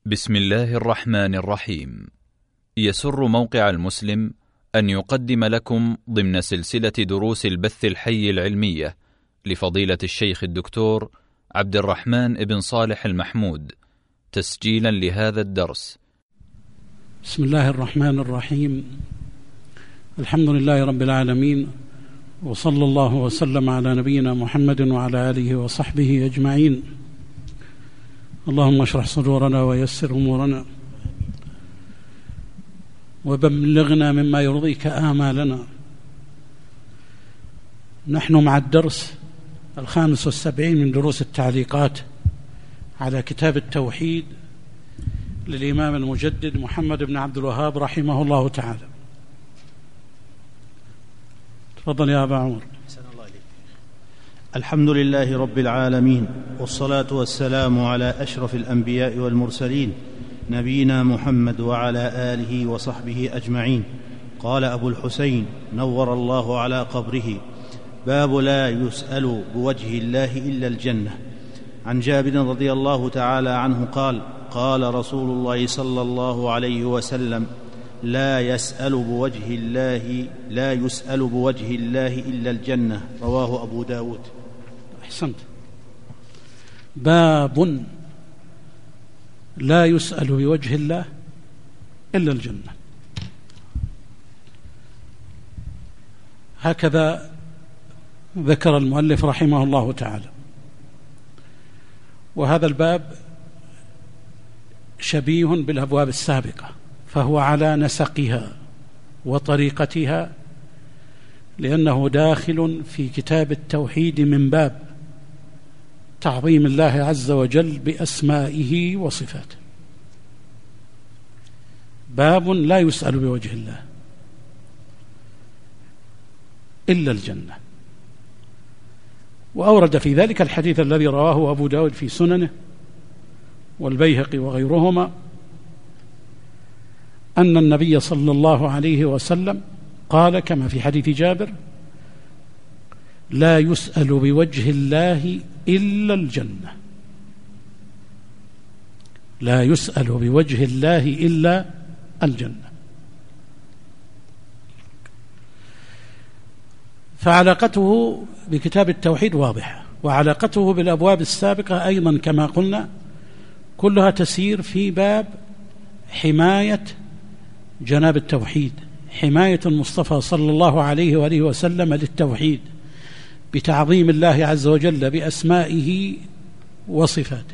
بسم الله الرحمن الرحيم. يسر موقع المسلم أن يقدم لكم ضمن سلسلة دروس البث الحي العلمية لفضيلة الشيخ الدكتور عبد الرحمن بن صالح المحمود تسجيلا لهذا الدرس. بسم الله الرحمن الرحيم. الحمد لله رب العالمين، وصلى الله وسلم على نبينا محمد وعلى آله وصحبه أجمعين. اللهم اشرح صدورنا ويسر أمورنا وبلغنا مما يرضيك آمالنا. نحن مع الدرس 75 من دروس التعليقات على كتاب التوحيد للإمام المجدد محمد بن عبد الوهاب رحمه الله تعالى. تفضل يا أبا عمر. الحمد لله رب العالمين، والصلاة والسلام على أشرف الأنبياء والمرسلين نبينا محمد وعلى آله وصحبه أجمعين. قال أبو الحسين نور الله على قبره: باب لا يسأل بوجه الله إلا الجنة. عن جابر رضي الله تعالى عنه قال: قال رسول الله صلى الله عليه وسلم: لا يسأل بوجه الله إلا الجنة. رواه أبو داود. أحسنت. باب لا يسأل بوجه الله إلا الجنة. هكذا ذكر المؤلف رحمه الله تعالى. وهذا الباب شبيه بالأبواب السابقة، فهو على نسقها وطريقتها، لأنه داخل في كتاب التوحيد من باب تعظيم الله عز وجل بأسمائه وصفاته. باب لا يسأل بوجه الله إلا الجنة. وأورد في ذلك الحديث الذي رواه أبو داود في سننه والبيهقي وغيرهما، أن النبي صلى الله عليه وسلم قال كما في حديث جابر: لا يسأل بوجه الله إلا الجنة. لا يسأل بوجه الله إلا الجنة. فعلاقته بكتاب التوحيد واضحة، وعلاقته بالأبواب السابقة أيضا كما قلنا كلها تسير في باب حماية جناب التوحيد، حماية المصطفى صلى الله عليه وآله وسلم للتوحيد بتعظيم الله عز وجل بأسمائه وصفاته.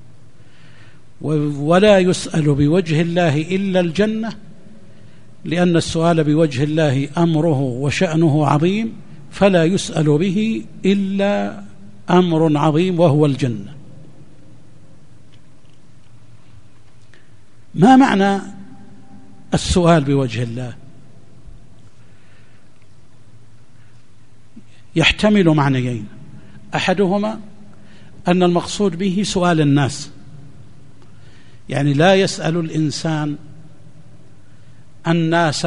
ولا يسأل بوجه الله إلا الجنة، لأن السؤال بوجه الله أمره وشأنه عظيم، فلا يسأل به إلا أمر عظيم وهو الجنة. ما معنى السؤال بوجه الله؟ يحتمل معنيين: أحدهما أن المقصود به سؤال الناس، يعني لا يسأل الإنسان الناس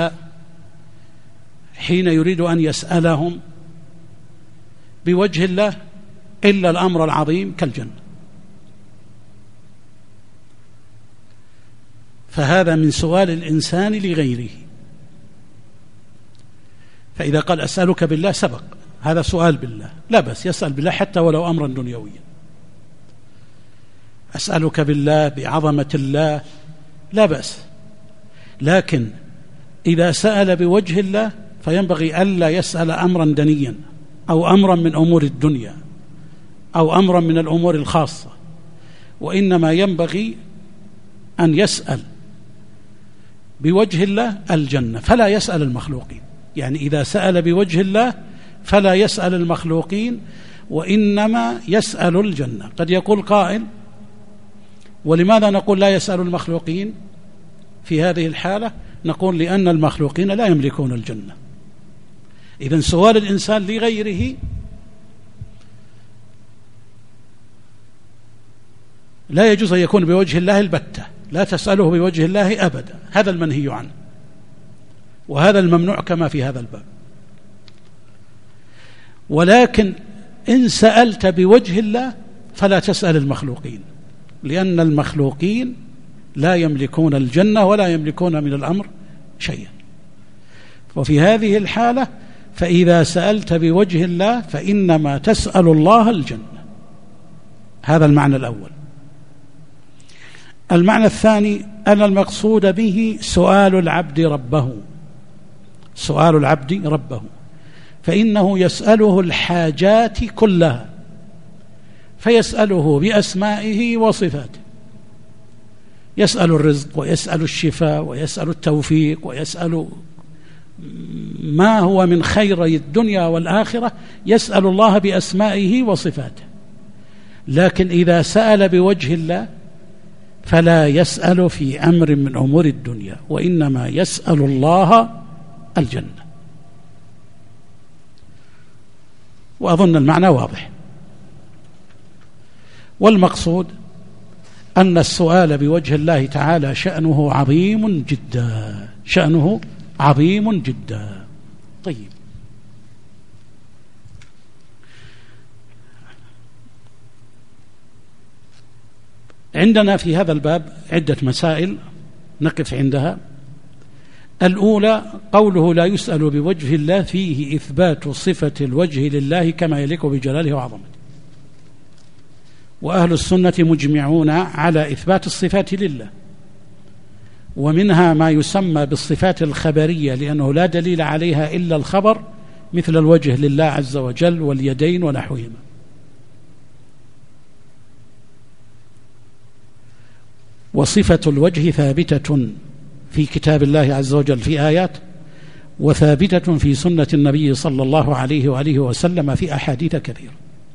حين يريد أن يسألهم بوجه الله إلا الأمر العظيم كالجنة. فهذا من سؤال الإنسان لغيره. فإذا قال أسألك بالله سبق، هذا سؤال بالله، لا بس يسأل بالله حتى ولو أمرا دنيويا. أسألك بالله بعظمة الله لا بأس، لكن إذا سأل بوجه الله فينبغي ألا يسأل أمرا دنيا أو أمرا من أمور الدنيا أو أمرا من الأمور الخاصة، وإنما ينبغي أن يسأل بوجه الله الجنة، فلا يسأل المخلوقين. يعني إذا سأل بوجه الله فلا يسأل المخلوقين، وإنما يسأل الجنة. قد يقول قائل: ولماذا نقول لا يسأل المخلوقين في هذه الحالة؟ نقول: لأن المخلوقين لا يملكون الجنة. إذن سؤال الإنسان لغيره لا يجوز أن يكون بوجه الله البتة، لا تسأله بوجه الله أبدا، هذا المنهي عنه، وهذا الممنوع كما في هذا الباب. ولكن إن سألت بوجه الله فلا تسأل المخلوقين، لأن المخلوقين لا يملكون الجنة ولا يملكون من الأمر شيئا. وفي هذه الحالة فإذا سألت بوجه الله فإنما تسأل الله الجنة. هذا المعنى الأول. المعنى الثاني أن المقصود به سؤال العبد ربه، سؤال العبد ربه، فإنه يسأله الحاجات كلها، فيسأله بأسمائه وصفاته، يسأل الرزق ويسأل الشفاء ويسأل التوفيق ويسأل ما هو من خير الدنيا والآخرة، يسأل الله بأسمائه وصفاته. لكن إذا سأل بوجه الله فلا يسأل في أمر من أمور الدنيا، وإنما يسأل الله الجنة. وأظن المعنى واضح. والمقصود أن السؤال بوجه الله تعالى شأنه عظيم جدا، شأنه عظيم جدا. طيب، عندنا في هذا الباب عدة مسائل نقف عندها. الأولى قوله لا يسأل بوجه الله، فيه إثبات صفة الوجه لله كما يليق بجلاله وعظمته، وأهل السنة مجمعون على إثبات الصفات لله، ومنها ما يسمى بالصفات الخبرية لأنه لا دليل عليها إلا الخبر، مثل الوجه لله عز وجل واليدين ونحوهما. وصفة الوجه ثابتة في كتاب الله عز وجل في آيات، وثابتة في سنة النبي صلى الله عليه وآله وسلم في أحاديث كثيرة.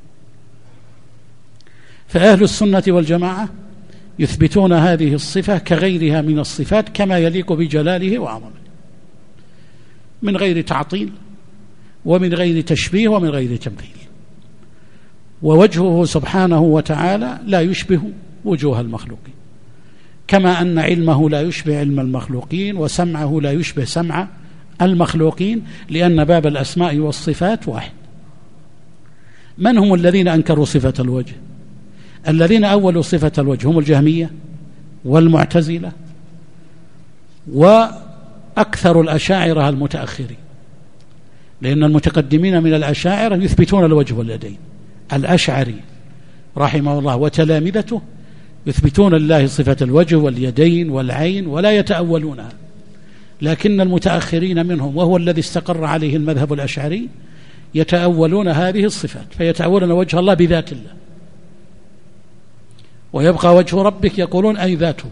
فأهل السنة والجماعة يثبتون هذه الصفة كغيرها من الصفات كما يليق بجلاله وعظمته، من غير تعطيل ومن غير تشبيه ومن غير تمثيل. ووجهه سبحانه وتعالى لا يشبه وجوه المخلوقين، كما أن علمه لا يشبه علم المخلوقين، وسمعه لا يشبه سمع المخلوقين، لأن باب الأسماء والصفات واحد. من هم الذين أنكروا صفة الوجه؟ الذين أولوا صفة الوجه هم الجهمية والمعتزلة وأكثر الأشاعرة المتأخرين، لأن المتقدمين من الأشاعرة يثبتون الوجه واليدين. الأشعري رحمه الله وتلامذته يثبتون لله صفة الوجه واليدين والعين ولا يتأولونها، لكن المتأخرين منهم، وهو الذي استقر عليه المذهب الأشعري، يتأولون هذه الصفات، فيتأولون وجه الله بذات الله، ويبقى وجه ربك يقولون أي ذاته.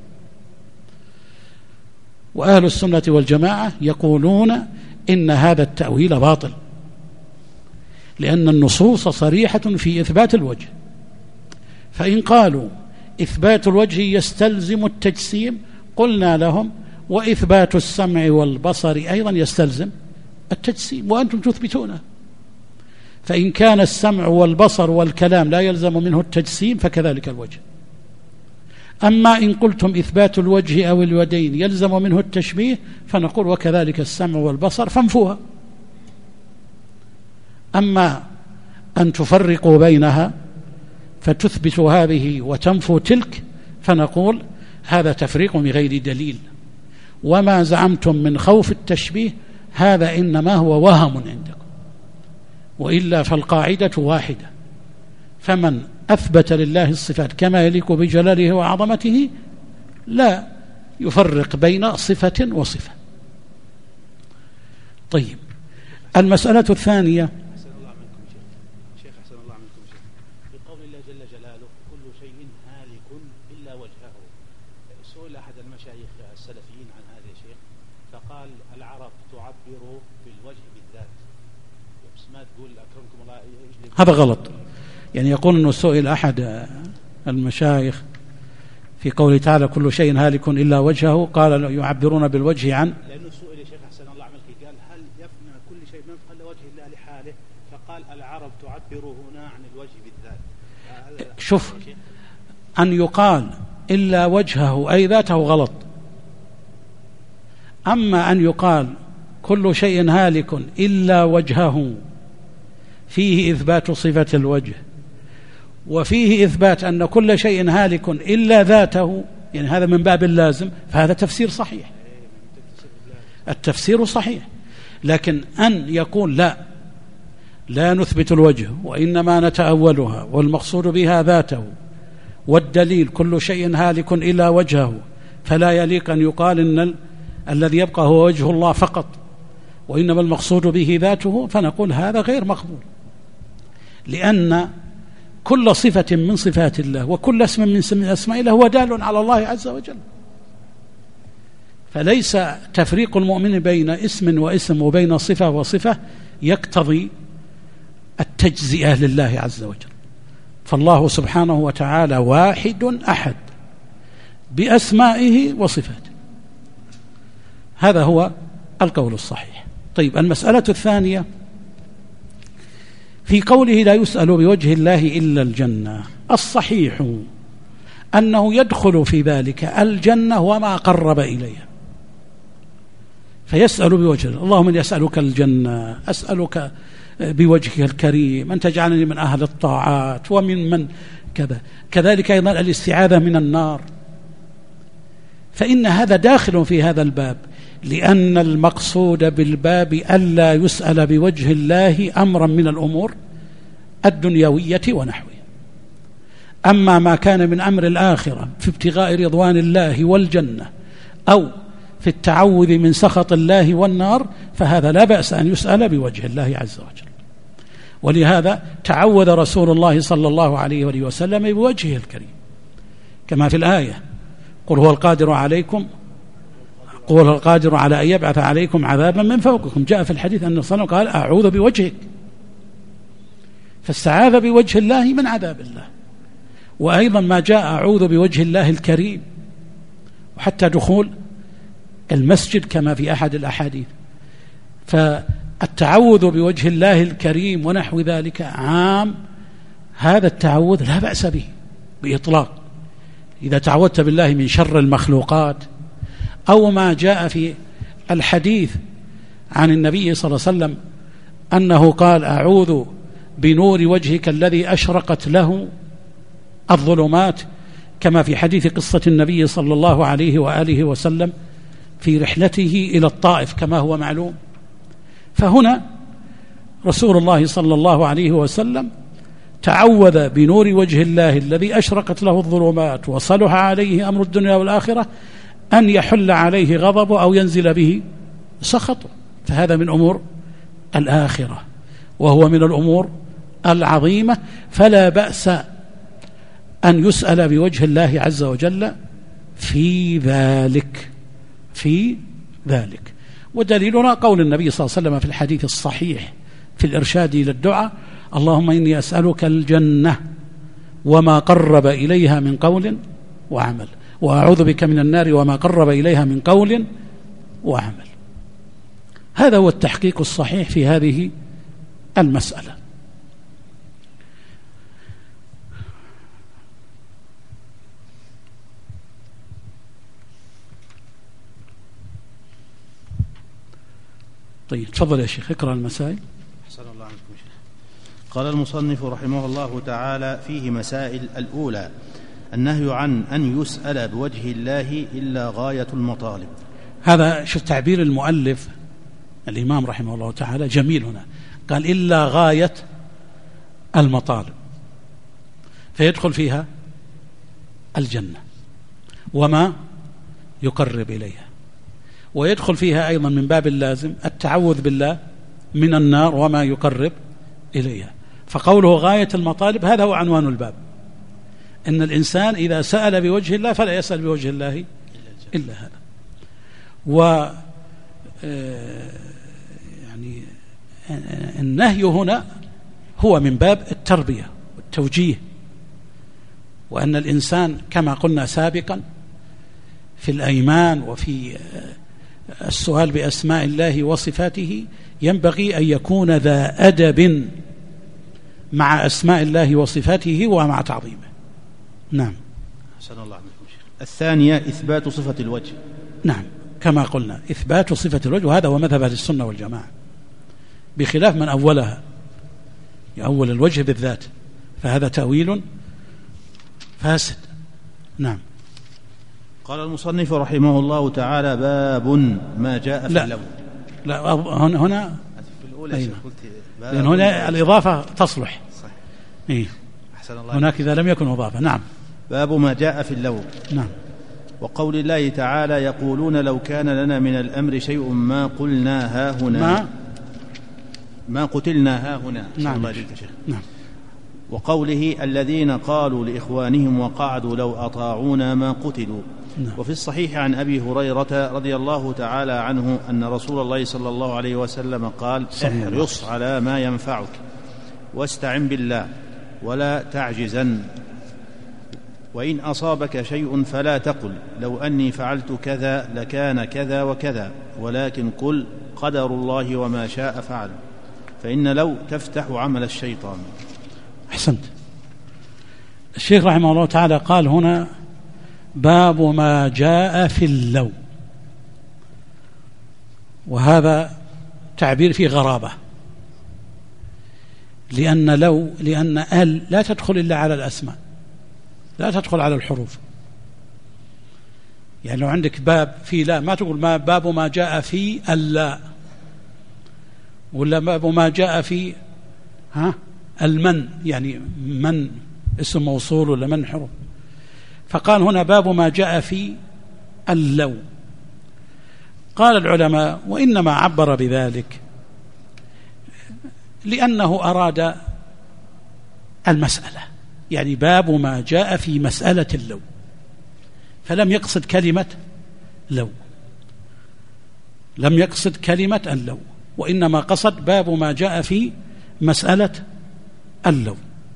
وأهل السنة والجماعة يقولون إن هذا التأويل باطل، لأن النصوص صريحة في إثبات الوجه. فإن قالوا إثبات الوجه يستلزم التجسيم، قلنا لهم وإثبات السمع والبصر أيضا يستلزم التجسيم، وأنتم تثبتونه. فإن كان السمع والبصر والكلام لا يلزم منه التجسيم فكذلك الوجه. أما إن قلتم إثبات الوجه أو اليدين يلزم منه التشبيه، فنقول وكذلك السمع والبصر فانفوها. أما أن تفرقوا بينها فتثبتوا هذه وتنفوا تلك، فنقول هذا تفريق بغير دليل، وما زعمتم من خوف التشبيه هذا إنما هو وهم عندكم، وإلا فالقاعدة واحدة. فمن أثبت لله الصفات كما يليق بجلاله وعظمته لا يفرق بين صفة وصفة. طيب، المسألة الثانية، شيخ أحسن الله منكم شيخ، بقول الله جل جلاله كل شيء هالك إلا وجهه. سئل أحد المشايخ السلفيين عن هذا يا شيخ، فقال العرب تعبر بالوجه بالذات، بس ما تقول أكرمكم الله. هذا غلط. يعني يقول أنه سئل أحد المشايخ في قوله تعالى كل شيء هالك إلا وجهه، قال يعبرون بالوجه عن، لأنه سئل يا شيخ أحسن الله عملك قال هل يفنى كل شيء من قل وجه الله لحاله، فقال العرب تعبر هنا عن الوجه بالذات. شوف، أن يقال إلا وجهه أي ذاته غلط، أما أن يقال كل شيء هالك إلا وجهه فيه إثبات صفة الوجه، وفيه إثبات أن كل شيء هالك إلا ذاته، يعني هذا من باب اللازم، فهذا تفسير صحيح، التفسير صحيح. لكن أن يقول لا نثبت الوجه وإنما نتأولها والمقصود بها ذاته والدليل كل شيء هالك إلا وجهه، فلا يليق أن يقال إن الذي يبقى هو وجه الله فقط وإنما المقصود به ذاته، فنقول هذا غير مقبول، لأن كل صفة من صفات الله وكل اسم من أسماء الله هو دال على الله عز وجل. فليس تفريق المؤمن بين اسم واسم وبين صفة وصفة يقتضي التجزئة لله عز وجل. فالله سبحانه وتعالى واحد أحد بأسمائه وصفاته، هذا هو القول الصحيح. طيب، المسألة الثانية في قوله لا يسأل بوجه الله إلا الجنة، الصحيح أنه يدخل في ذلك الجنة وما قرب إليها، فيسأل بوجه الله، اللهم إني أسألك الجنة، أسألك بوجهك الكريم أن تجعلني من أهل الطاعات ومن كذا. كذلك أيضا الاستعاذة من النار، فإن هذا داخل في هذا الباب، لأن المقصود بالباب ألا يسأل بوجه الله أمرا من الأمور الدنيوية ونحوها. أما ما كان من أمر الآخرة في ابتغاء رضوان الله والجنة أو في التعوذ من سخط الله والنار، فهذا لا بأس أن يسأل بوجه الله عز وجل. ولهذا تعوذ رسول الله صلى الله عليه وآله وسلم بوجهه الكريم، كما في الآية قل هو القادر على أن يبعث عليكم عذابا من فوقكم. جاء في الحديث أن صلى الله عليه وسلم قال أعوذ بوجهك، فاستعاذ بوجه الله من عذاب الله. وأيضا ما جاء أعوذ بوجه الله الكريم، وحتى دخول المسجد كما في أحد الأحاديث. فالتعوذ بوجه الله الكريم ونحو ذلك عام، هذا التعوذ لا بأس به بإطلاق. إذا تعوذت بالله من شر المخلوقات، أو ما جاء في الحديث عن النبي صلى الله عليه وسلم أنه قال أعوذ بنور وجهك الذي أشرقت له الظلمات، كما في حديث قصة النبي صلى الله عليه وآله وسلم في رحلته إلى الطائف كما هو معلوم. فهنا رسول الله صلى الله عليه وسلم تعوذ بنور وجه الله الذي أشرقت له الظلمات وصلح عليه أمر الدنيا والآخرة أن يحل عليه غضبه أو ينزل به سخطه، فهذا من أمور الآخرة وهو من الأمور العظيمة، فلا بأس أن يسأل بوجه الله عز وجل في ذلك. ودليلنا قول النبي صلى الله عليه وسلم في الحديث الصحيح في الإرشاد إلى الدعاء اللهم إني أسألك الجنة وما قرب إليها من قول وعمل، وأعوذ بك من النار وما قرب إليها من قول وعمل. هذا هو التحقيق الصحيح في هذه المسألة. طيب، تفضل يا شيخ اقرأ المسائل. أحسن الله عنكم شيخ. قال المصنف رحمه الله تعالى: فيه مسائل. الأولى النهي عن أن يسأل بوجه الله إلا غاية المطالب. هذا شوف تعبير المؤلف الإمام رحمه الله تعالى جميل هنا، قال إلا غاية المطالب، فيدخل فيها الجنة وما يقرب إليها، ويدخل فيها أيضا من باب اللازم التعوذ بالله من النار وما يقرب إليها. فقوله غاية المطالب هذا هو عنوان الباب، إن الإنسان إذا سأل بوجه الله فلا يسأل بوجه الله إلا هذا. يعني النهي هنا هو من باب التربية والتوجيه، وأن الإنسان كما قلنا سابقا في الأيمان وفي السؤال بأسماء الله وصفاته ينبغي أن يكون ذا أدب مع أسماء الله وصفاته ومع تعظيمه. نعم. أحسن الله عليكم شيخ. الثانية إثبات صفة الوجه. نعم، كما قلنا إثبات صفة الوجه، وهذا هو مذهب أهل السنة والجماعة، بخلاف من أولها يأول الوجه بالذات، فهذا تأويل فاسد. نعم. قال المصنف رحمه الله تعالى: باب ما جاء في اللو. لا هنا في الأولى لأن هنا الإضافة تصلح. صحيح. إيه؟ أحسن الله. هناك إذا لم يكن إضافة. نعم. باب ما جاء في اللو. نعم. وقول الله تعالى: يقولون لو كان لنا من الأمر شيء ما قلنا هاهنا ما قتلنا هاهنا. نعم. نعم. وقوله: الذين قالوا لإخوانهم وقعدوا لو أطاعونا ما قتلوا. نعم. وفي الصحيح عن أبي هريرة رضي الله تعالى عنه أن رسول الله صلى الله عليه وسلم قال: احرص على ما ينفعك واستعن بالله ولا تعجزن، وإن أصابك شيء فلا تقل لو أني فعلت كذا لكان كذا وكذا، ولكن قل قدر الله وما شاء فعل، فإن لو تفتح عمل الشيطان. أحسنت. الشيخ رحمه الله تعالى قال هنا: باب ما جاء في اللو، وهذا تعبير فيه غرابة، لأن ال لا تدخل إلا على الأسماء، لا تدخل على الحروف. يعني لو عندك باب في لا ما تقول ما باب ما جاء في اللا، ولا باب ما جاء في المن، يعني من اسم موصول ولا من حروف. فقال هنا باب ما جاء في اللو. قال العلماء: وإنما عبر بذلك لأنه أراد المسألة، يعني باب ما جاء في مسألة اللو، فلم يقصد كلمة لو، لم يقصد كلمة اللو، وإنما قصد باب ما جاء في مسألة اللو.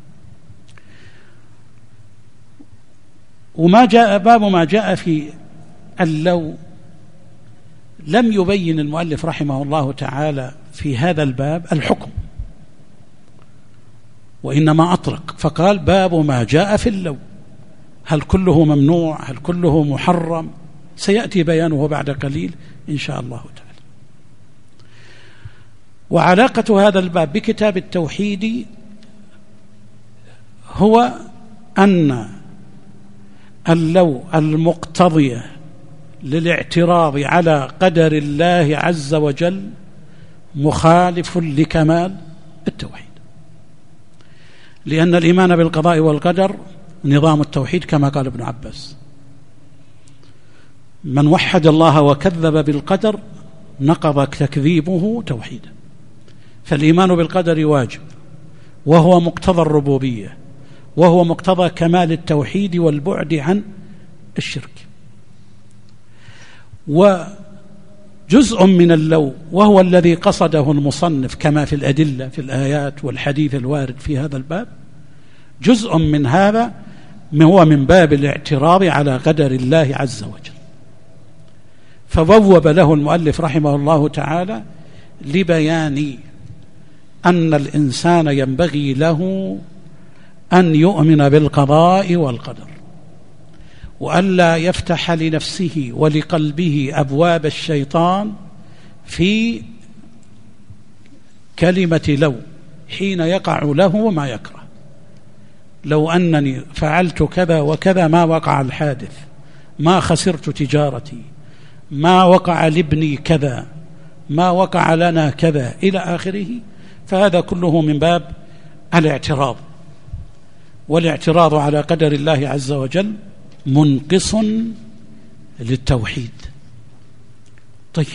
وما جاء باب ما جاء في اللو لم يبين المؤلف رحمه الله تعالى في هذا الباب الحكم، وإنما أطلق فقال: باب ما جاء في اللو. هل كله ممنوع؟ هل كله محرم؟ سيأتي بيانه بعد قليل إن شاء الله تعالى. وعلاقة هذا الباب بكتاب التوحيد هو أن اللو المقتضية للاعتراض على قدر الله عز وجل مخالف لكمال التوحيد، لأن الإيمان بالقضاء والقدر نظام التوحيد كما قال ابن عباس: من وحد الله وكذب بالقدر نقض تكذيبه توحيدا. فالإيمان بالقدر واجب، وهو مقتضى الربوبية، وهو مقتضى كمال التوحيد والبعد عن الشرك. وجزء من اللو وهو الذي قصده المصنف كما في الأدلة في الآيات والحديث الوارد في هذا الباب، جزء من هذا هو من باب الاعتراض على قدر الله عز وجل. فبوب له المؤلف رحمه الله تعالى لبيان أن الإنسان ينبغي له أن يؤمن بالقضاء والقدر، وألا يفتح لنفسه ولقلبه أبواب الشيطان في كلمة لو حين يقع له ما يكره. لو أنني فعلت كذا وكذا ما وقع الحادث، ما خسرت تجارتي، ما وقع لابني كذا، ما وقع لنا كذا إلى آخره. فهذا كله من باب الاعتراض، والاعتراض على قدر الله عز وجل منقص للتوحيد. طيب،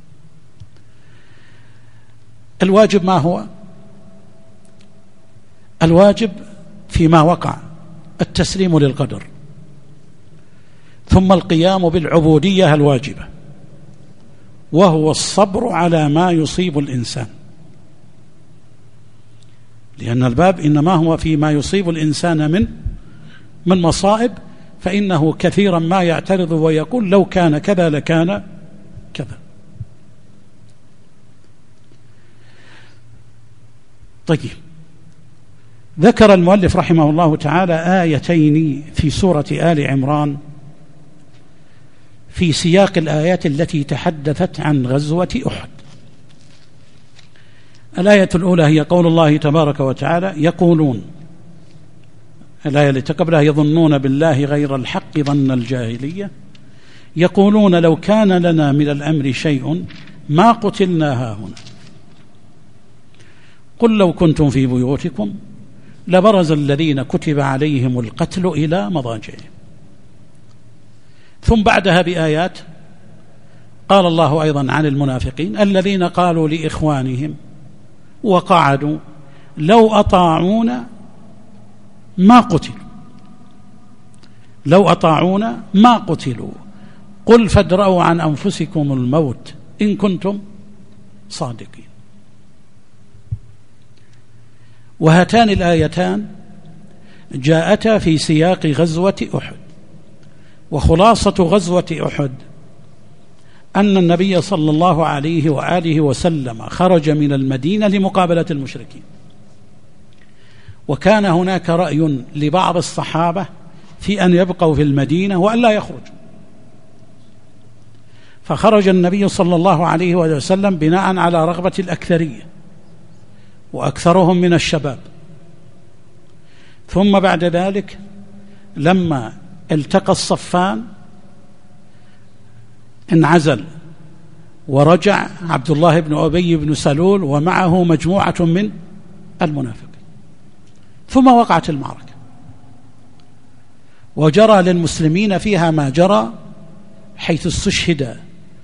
الواجب ما هو؟ الواجب فيما وقع التسليم للقدر، ثم القيام بالعبودية الواجبة، وهو الصبر على ما يصيب الإنسان، لأن الباب إنما هو فيما يصيب الإنسان من مصائب، فإنه كثيرا ما يعترض ويقول لو كان كذا لكان كذا. طيب، ذكر المؤلف رحمه الله تعالى آيتين في سورة آل عمران في سياق الآيات التي تحدثت عن غزوة أحد. الآية الأولى هي قول الله تبارك وتعالى: يقولون، الآية التي قبلها: يظنون بالله غير الحق ظن الجاهلية يقولون لو كان لنا من الأمر شيء ما قتلنا هاهنا. قل لو كنتم في بيوتكم لبرز الذين كتب عليهم القتل إلى مضاجعهم. ثم بعدها بآيات قال الله أيضا عن المنافقين الذين قالوا لإخوانهم وقعدوا لو أطاعونا ما قتلوا، لو أطاعونا ما قتلوا قل فادرءوا عن أنفسكم الموت إن كنتم صادقين. وهاتان الآيتان جاءتا في سياق غزوة أحد. وخلاصة غزوة أحد أن النبي صلى الله عليه وآله وسلم خرج من المدينة لمقابلة المشركين، وكان هناك رأي لبعض الصحابة في أن يبقوا في المدينة وأن لا يخرجوا، فخرج النبي صلى الله عليه وسلم بناء على رغبة الأكثرية وأكثرهم من الشباب. ثم بعد ذلك لما التقى الصفان انعزل ورجع عبد الله بن أبي بن سلول ومعه مجموعة من المنافقين. ثم وقعت المعركة وجرى للمسلمين فيها ما جرى، حيث استشهد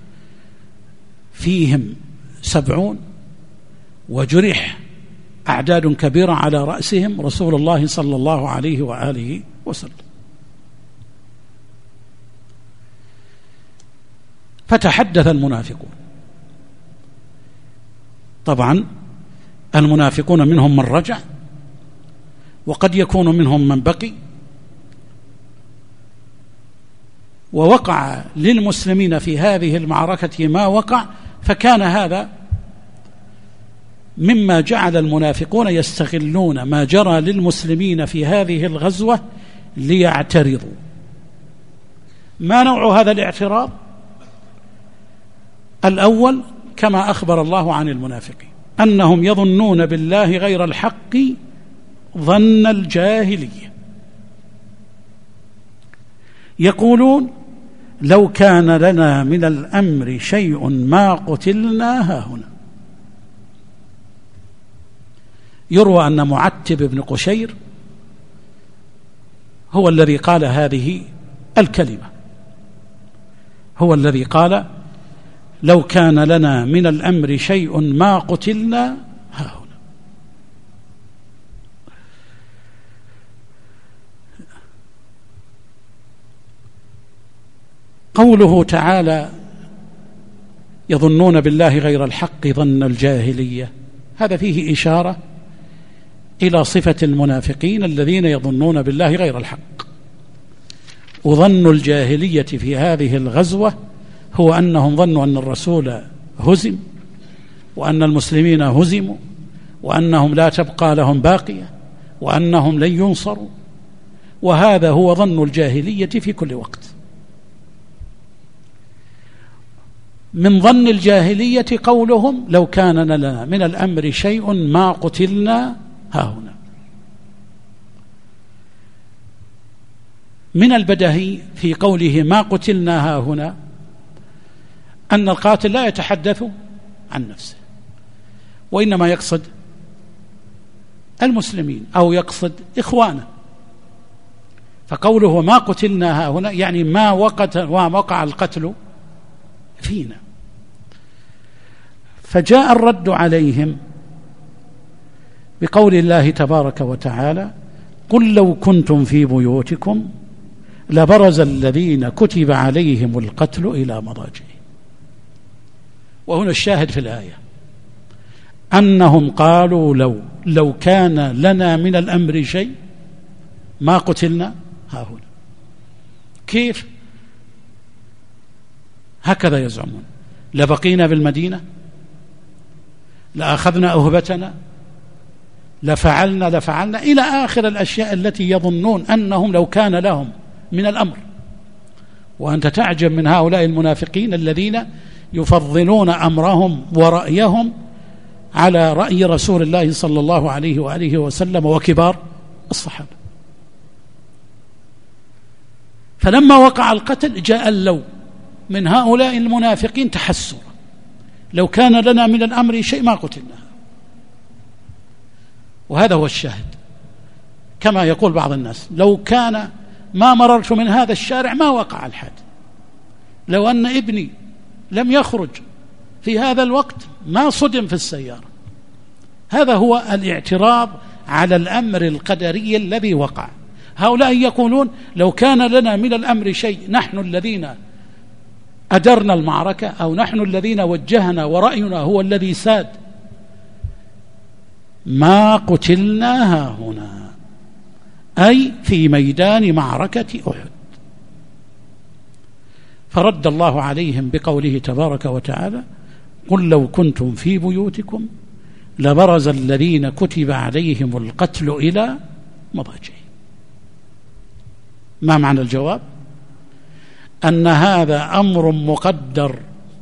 فيهم 70 وجرح أعداد كبيرة على رأسهم رسول الله صلى الله عليه وآله وسلم. فتحدث المنافقون. طبعا المنافقون منهم من رجع وقد يكون منهم من بقي، ووقع للمسلمين في هذه المعركة ما وقع، فكان هذا مما جعل المنافقون يستغلون ما جرى للمسلمين في هذه الغزوة ليعترضوا. ما نوع هذا الاعتراض؟ الأول كما أخبر الله عن المنافقين أنهم يظنون بالله غير الحق ظن الجاهلية، يقولون لو كان لنا من الأمر شيء ما قتلنا هاهنا. يروى أن معتب بن قشير هو الذي قال هذه الكلمة، هو الذي قال لو كان لنا من الأمر شيء ما قتلنا هاهنا. قوله تعالى يظنون بالله غير الحق ظن الجاهلية، هذا فيه إشارة إلى صفة المنافقين الذين يظنون بالله غير الحق. وظن الجاهلية في هذه الغزوة هو أنهم ظنوا أن الرسول هزم وأن المسلمين هزموا وأنهم لا تبقى لهم باقية وأنهم لن ينصروا، وهذا هو ظن الجاهلية في كل وقت. من ظن الجاهلية قولهم لو كان لنا من الأمر شيء ما قتلنا هاهنا. من البديهي في قوله ما قتلنا هاهنا أن القاتل لا يتحدث عن نفسه، وإنما يقصد المسلمين أو يقصد إخوانه. فقوله ما قتلنا هاهنا يعني ما وقع القتل فينا. فجاء الرد عليهم بقول الله تبارك وتعالى قل لو كنتم في بيوتكم لبرز الذين كتب عليهم القتل إلى مضاجعهم. وهنا الشاهد في الآية أنهم قالوا لو كان لنا من الأمر شيء ما قتلنا هاهنا. كيف؟ هكذا يزعمون، لبقينا بالمدينة، لأخذنا أهبتنا، لفعلنا إلى آخر الأشياء التي يظنون أنهم لو كان لهم من الأمر. وأنت تعجب من هؤلاء المنافقين الذين يفضلون أمرهم ورأيهم على رأي رسول الله صلى الله عليه وآله وسلم وكبار الصحابة. فلما وقع القتل جاء اللو من هؤلاء المنافقين تحسر: لو كان لنا من الأمر شيء ما قتلنا. وهذا هو الشاهد، كما يقول بعض الناس: لو كان ما مررت من هذا الشارع ما وقع الحد، لو أن ابني لم يخرج في هذا الوقت ما صدم في السيارة. هذا هو الاعتراض على الأمر القدري الذي وقع. هؤلاء يقولون: لو كان لنا من الأمر شيء، نحن الذين أدرنا المعركة، أو نحن الذين وجهنا ورأينا هو الذي ساد، ما قتلنا هنا، أي في ميدان معركة أحد. فرد الله عليهم بقوله تبارك وتعالى: قل لو كنتم في بيوتكم لبرز الذين كتب عليهم القتل إلى مضاجعهم. ما معنى الجواب؟ أن هذا أمر مقدر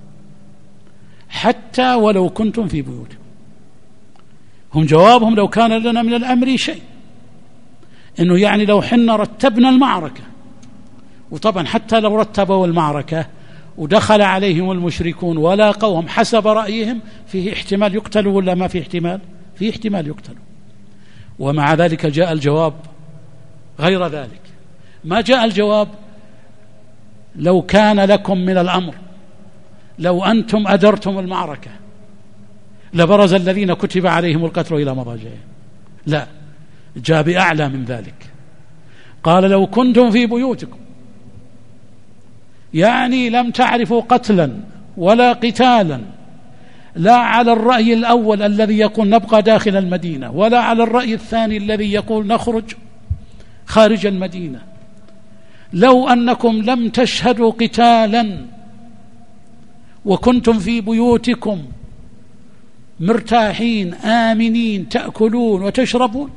حتى ولو كنتم في بيوتكم. هم جوابهم: لو كان لنا من الأمر شيء، إنه يعني لو حنا رتبنا المعركة. وطبعا حتى لو رتبوا المعركة ودخل عليهم المشركون ولاقوهم حسب رأيهم، فيه احتمال يقتلوا ولا ما فيه احتمال؟ فيه احتمال يقتلوا. ومع ذلك جاء الجواب غير ذلك. ما جاء الجواب: لو كان لكم من الأمر، لو أنتم أدرتم المعركة لبرز الذين كتب عليهم القتل إلى مضاجعهم. لا، جاء بأعلى من ذلك، قال: لو كنتم في بيوتكم، يعني لم تعرفوا قتلا ولا قتالا، لا على الرأي الأول الذي يقول نبقى داخل المدينة، ولا على الرأي الثاني الذي يقول نخرج خارج المدينة. لو أنكم لم تشهدوا قتالا وكنتم في بيوتكم مرتاحين آمنين تأكلون وتشربون،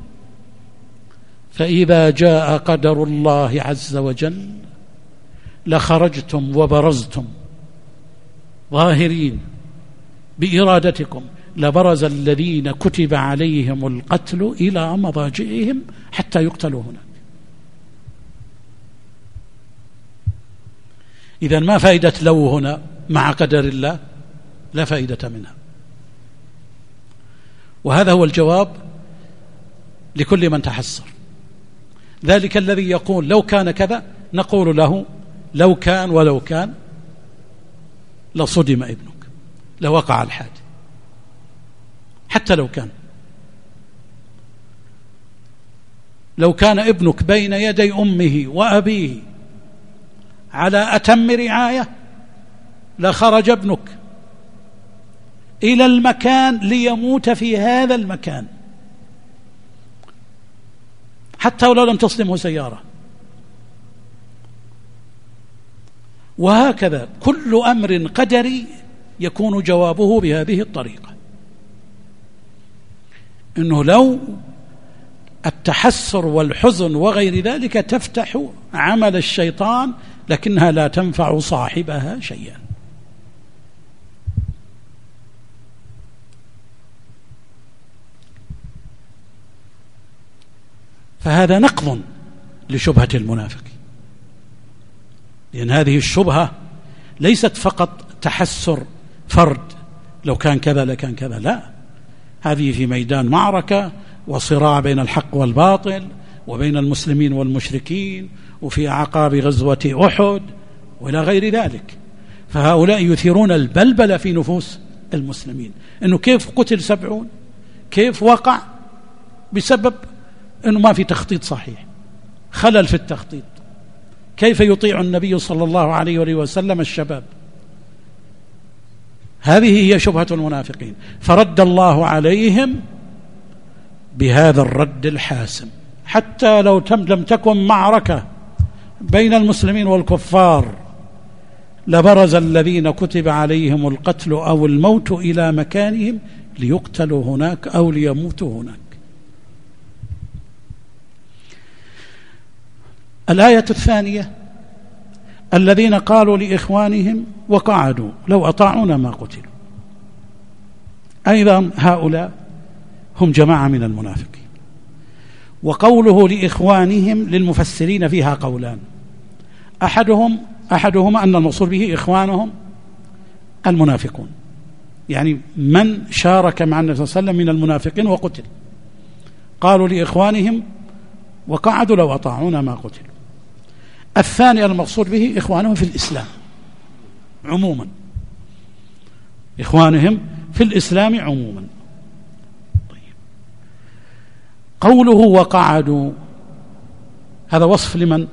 فإذا جاء قدر الله عز وجل لخرجتم وبرزتم ظاهرين بإرادتكم، لبرز الذين كتب عليهم القتل إلى مضاجعهم حتى يقتلوا هناك. إذن ما فائدة لو هنا مع قدر الله؟ لا فائدة منها. وهذا هو الجواب لكل من تحسر. ذلك الذي يقول لو كان كذا، نقول له: لو كان ولو كان لصدم ابنك، لوقع الحادث، حتى لو كان. لو كان ابنك بين يدي أمه وأبيه على أتم رعاية لخرج ابنك إلى المكان ليموت في هذا المكان، حتى ولو لم تصدمه سيارة. وهكذا كل أمر قدري يكون جوابه بهذه الطريقة، إنه لو التحسر والحزن وغير ذلك تفتح عمل الشيطان، لكنها لا تنفع صاحبها شيئا. فهذا نقض لشبهة المنافق، لأن هذه الشبهة ليست فقط تحسر فرد لو كان كذا لكان كذا، لا، هذه في ميدان معركة وصراع بين الحق والباطل وبين المسلمين والمشركين، وفي أعقاب غزوة أحد وإلى غير ذلك. فهؤلاء يثيرون البلبلة في نفوس المسلمين، إنه كيف قتل 70، كيف وقع، بسبب إنه ما في تخطيط صحيح، خلل في التخطيط. كيف يطيع النبي صلى الله عليه وسلم الشباب؟ هذه هي شبهة المنافقين. فرد الله عليهم بهذا الرد الحاسم: حتى لو لم تكن معركة بين المسلمين والكفار لبرز الذين كتب عليهم القتل أو الموت إلى مكانهم ليقتلوا هناك أو ليموتوا هناك. الآية الثانية: الذين قالوا لإخوانهم وقعدوا لو أطاعونا ما قتلوا. أيضا هؤلاء هم جماعة من المنافقين. وقوله لإخوانهم للمفسرين فيها قولان: أحدهم أحدهما أن المقصود به إخوانهم المنافقون، يعني من شارك مع النبي صلى الله عليه وسلم من المنافقين وقتل، قالوا لإخوانهم وقعدوا لو أطاعونا ما قتلوا. الثاني المقصود به إخوانهم في الإسلام عموما، إخوانهم في الإسلام عموما. طيب. قوله وقعدوا هذا وصف لمن؟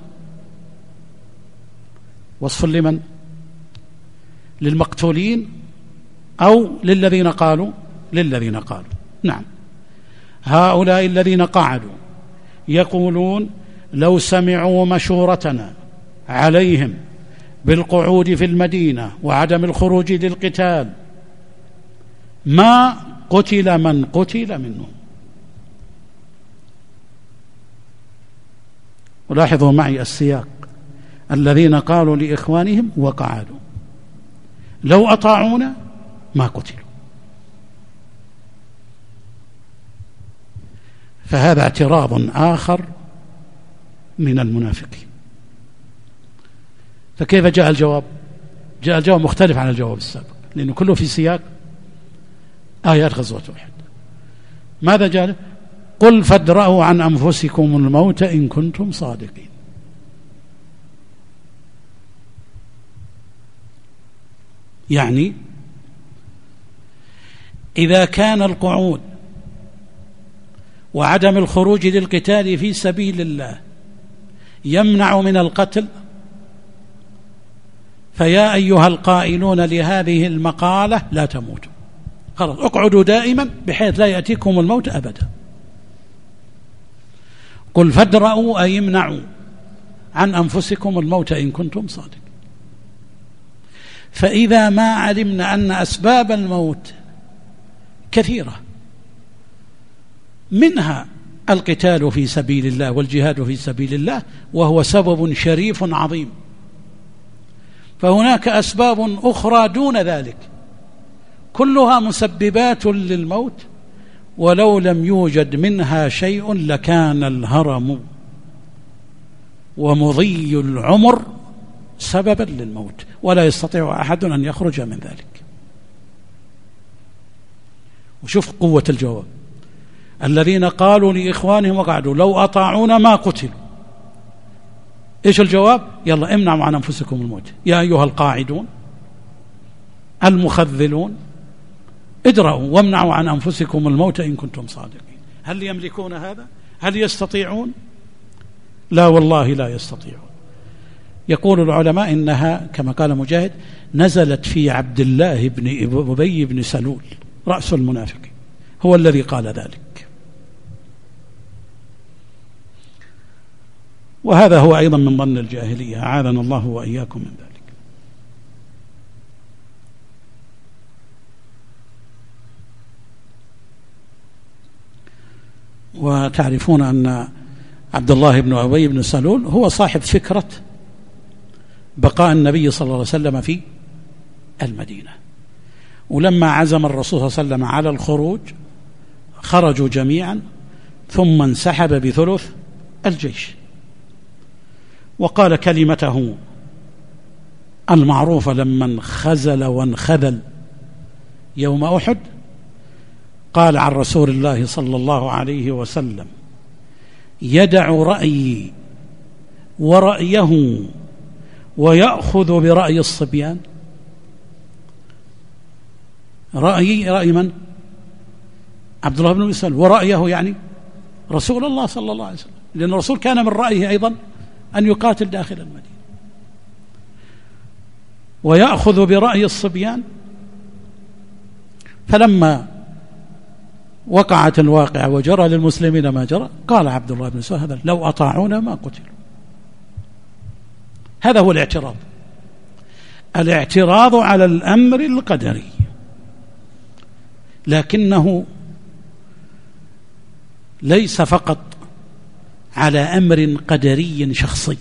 وصف لمن؟ للمقتولين أو للذين قالوا؟ للذين قالوا. نعم، هؤلاء الذين قعدوا يقولون لو سمعوا مشورتنا عليهم بالقعود في المدينة وعدم الخروج للقتال ما قتل من قتل منهم. ولاحظوا معي السياق، الذين قالوا لإخوانهم وقعدوا لو أطاعونا ما قتلوا. فهذا اعتراض آخر من المنافقين. فكيف جاء الجواب؟ جاء الجواب مختلف عن الجواب السابق، لأنه كله في سياق آيات غزوة أحد. ماذا جاء؟ قل فادرأوا عن أنفسكم الموت إن كنتم صادقين. يعني إذا كان القعود وعدم الخروج للقتال في سبيل الله يمنع من القتل، فيا أيها القائلون لهذه المقالة لا تموتوا، خلاص اقعدوا دائما بحيث لا يأتيكم الموت أبدا. قل فادرأوا أي امنعوا عن أنفسكم الموت إن كنتم صادقين. فإذا ما علمنا أن أسباب الموت كثيرة، منها القتال في سبيل الله والجهاد في سبيل الله وهو سبب شريف عظيم، فهناك أسباب أخرى دون ذلك كلها مسببات للموت، ولو لم يوجد منها شيء لكان الهرم ومضي العمر سببا للموت، ولا يستطيع أحد أن يخرج من ذلك. وشوف قوة الجواب، الذين قالوا لإخوانهم وقعدوا لو أطاعونا ما قتلوا. إيش الجواب؟ يلا امنعوا عن أنفسكم الموت يا أيها القاعدون المخذلون، ادرأوا وامنعوا عن أنفسكم الموت إن كنتم صادقين. هل يملكون هذا؟ هل يستطيعون؟ لا والله لا يستطيعون. يقول العلماء إنها كما قال مجاهد نزلت في عبد الله بن أبي بن سلول رأس المنافقين، هو الذي قال ذلك. وهذا هو أيضا من ظن الجاهلية، أعاذنا الله وإياكم من ذلك. وتعرفون أن عبد الله بن أبي بن سلول هو صاحب فكرة بقاء النبي صلى الله عليه وسلم في المدينة، ولما عزم الرسول صلى الله عليه وسلم على الخروج خرجوا جميعا ثم انسحب بثلث الجيش، وقال كلمته المعروفة لما انخزل وانخذل يوم أحد، قال عن رسول الله صلى الله عليه وسلم يدع رأيي ورأيه ويأخذ برأي الصبيان. رأي من؟ عبد الله بن مسعود، ورأيه يعني رسول الله صلى الله عليه وسلم، لأن الرسول كان من رأيه أيضا أن يقاتل داخل المدينة. ويأخذ برأي الصبيان. فلما وقعت الواقعة وجرى للمسلمين ما جرى قال عبد الله بن مسعود هذا لو أطاعونا ما قتلوا. هذا هو الاعتراض، الاعتراض على الأمر القدري، لكنه ليس فقط على أمر قدري شخصي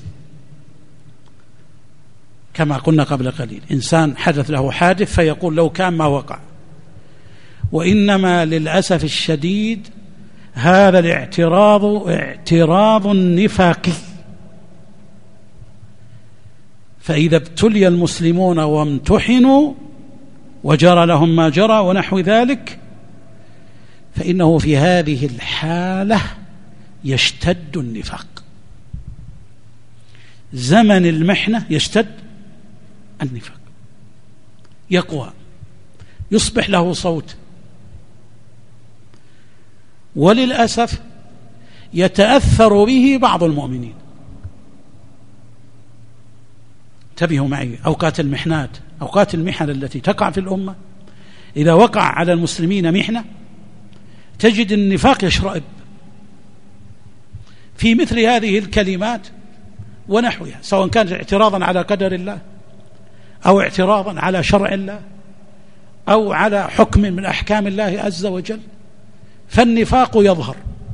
كما قلنا قبل قليل، إنسان حدث له حادث فيقول لو كان ما وقع، وإنما للأسف الشديد هذا الاعتراض اعتراض نفاقي. فإذا ابتلي المسلمون وامتحنوا وجرى لهم ما جرى ونحو ذلك، فإنه في هذه الحالة يشتد النفاق. زمن المحنة يشتد النفاق، يقوى، يصبح له صوت، وللأسف يتأثر به بعض المؤمنين. انتبهوا معي، أوقات المحنات، أوقات المحن التي تقع في الأمة، إذا وقع على المسلمين محنة تجد النفاق يشرئب في مثل هذه الكلمات ونحوها، سواء كان اعتراضا على قدر الله أو اعتراضا على شرع الله أو على حكم من أحكام الله عز وجل، فالنفاق يظهر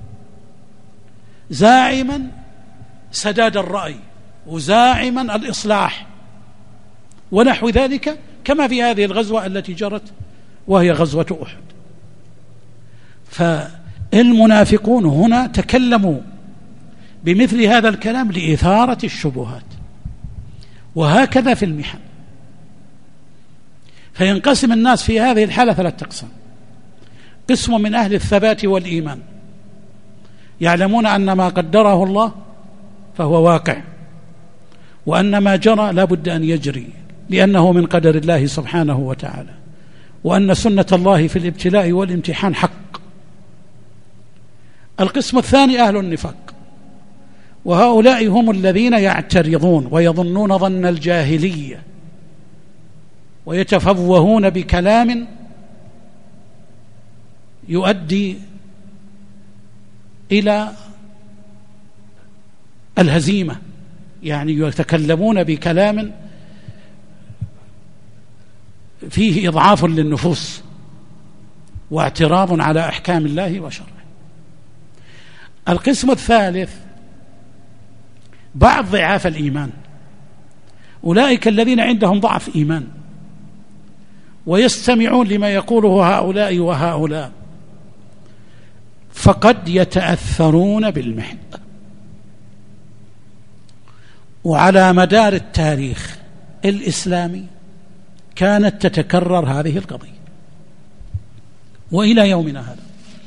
زاعما سداد الرأي وزاعما الإصلاح ونحو ذلك، كما في هذه الغزوة التي جرت وهي غزوة أحد. فالمنافقون هنا تكلموا بمثل هذا الكلام لإثارة الشبهات، وهكذا في المحن. فينقسم الناس في هذه الحالة 3 أقسام: قسم من أهل الثبات والإيمان يعلمون أن ما قدره الله فهو واقع، وأن ما جرى لا بد أن يجري لأنه من قدر الله سبحانه وتعالى، وأن سنة الله في الابتلاء والامتحان حق. القسم الثاني أهل النفاق، وهؤلاء هم الذين يعترضون ويظنون ظن الجاهلية ويتفوهون بكلام يؤدي إلى الهزيمة، يعني يتكلمون بكلام فيه إضعاف للنفوس واعتراض على أحكام الله وشرعه. القسم الثالث بعض ضعاف الإيمان، أولئك الذين عندهم ضعف إيمان ويستمعون لما يقوله هؤلاء وهؤلاء، فقد يتأثرون بالمحن. وعلى مدار التاريخ الإسلامي كانت تتكرر هذه القضية وإلى يومنا هذا.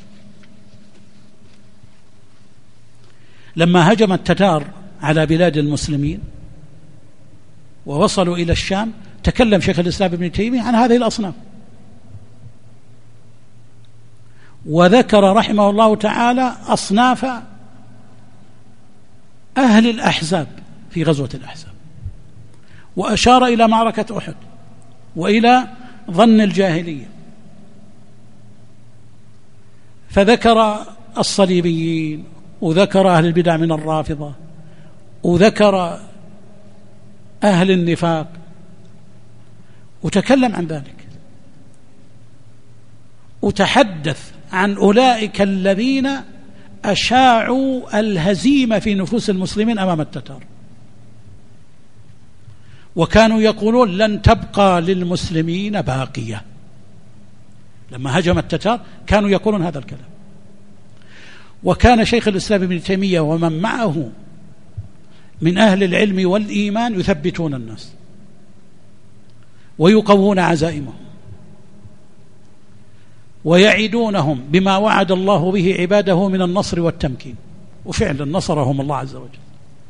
لما هجم التتار على بلاد المسلمين ووصلوا إلى الشام، تكلم شيخ الإسلام ابن تيمية عن هذه الأصناف، وذكر رحمه الله تعالى أصناف أهل الأحزاب في غزوة الأحزاب، وأشار إلى معركة أحد وإلى ظن الجاهلية، فذكر الصليبيين وذكر أهل البدع من الرافضة وذكر أهل النفاق وتكلم عن ذلك، وتحدث عن أولئك الذين أشاعوا الهزيمة في نفوس المسلمين أمام التتار، وكانوا يقولون لن تبقى للمسلمين باقية. لما هجم التتار كانوا يقولون هذا الكلام، وكان شيخ الإسلام ابن تيمية ومن معه من أهل العلم والإيمان يثبتون الناس ويقوون عزائمهم ويعيدونهم بما وعد الله به عباده من النصر والتمكين، وفعلا نصرهم الله عز وجل.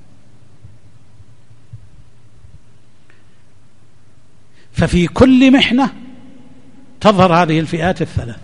ففي كل محنة تظهر هذه الفئات الثلاث،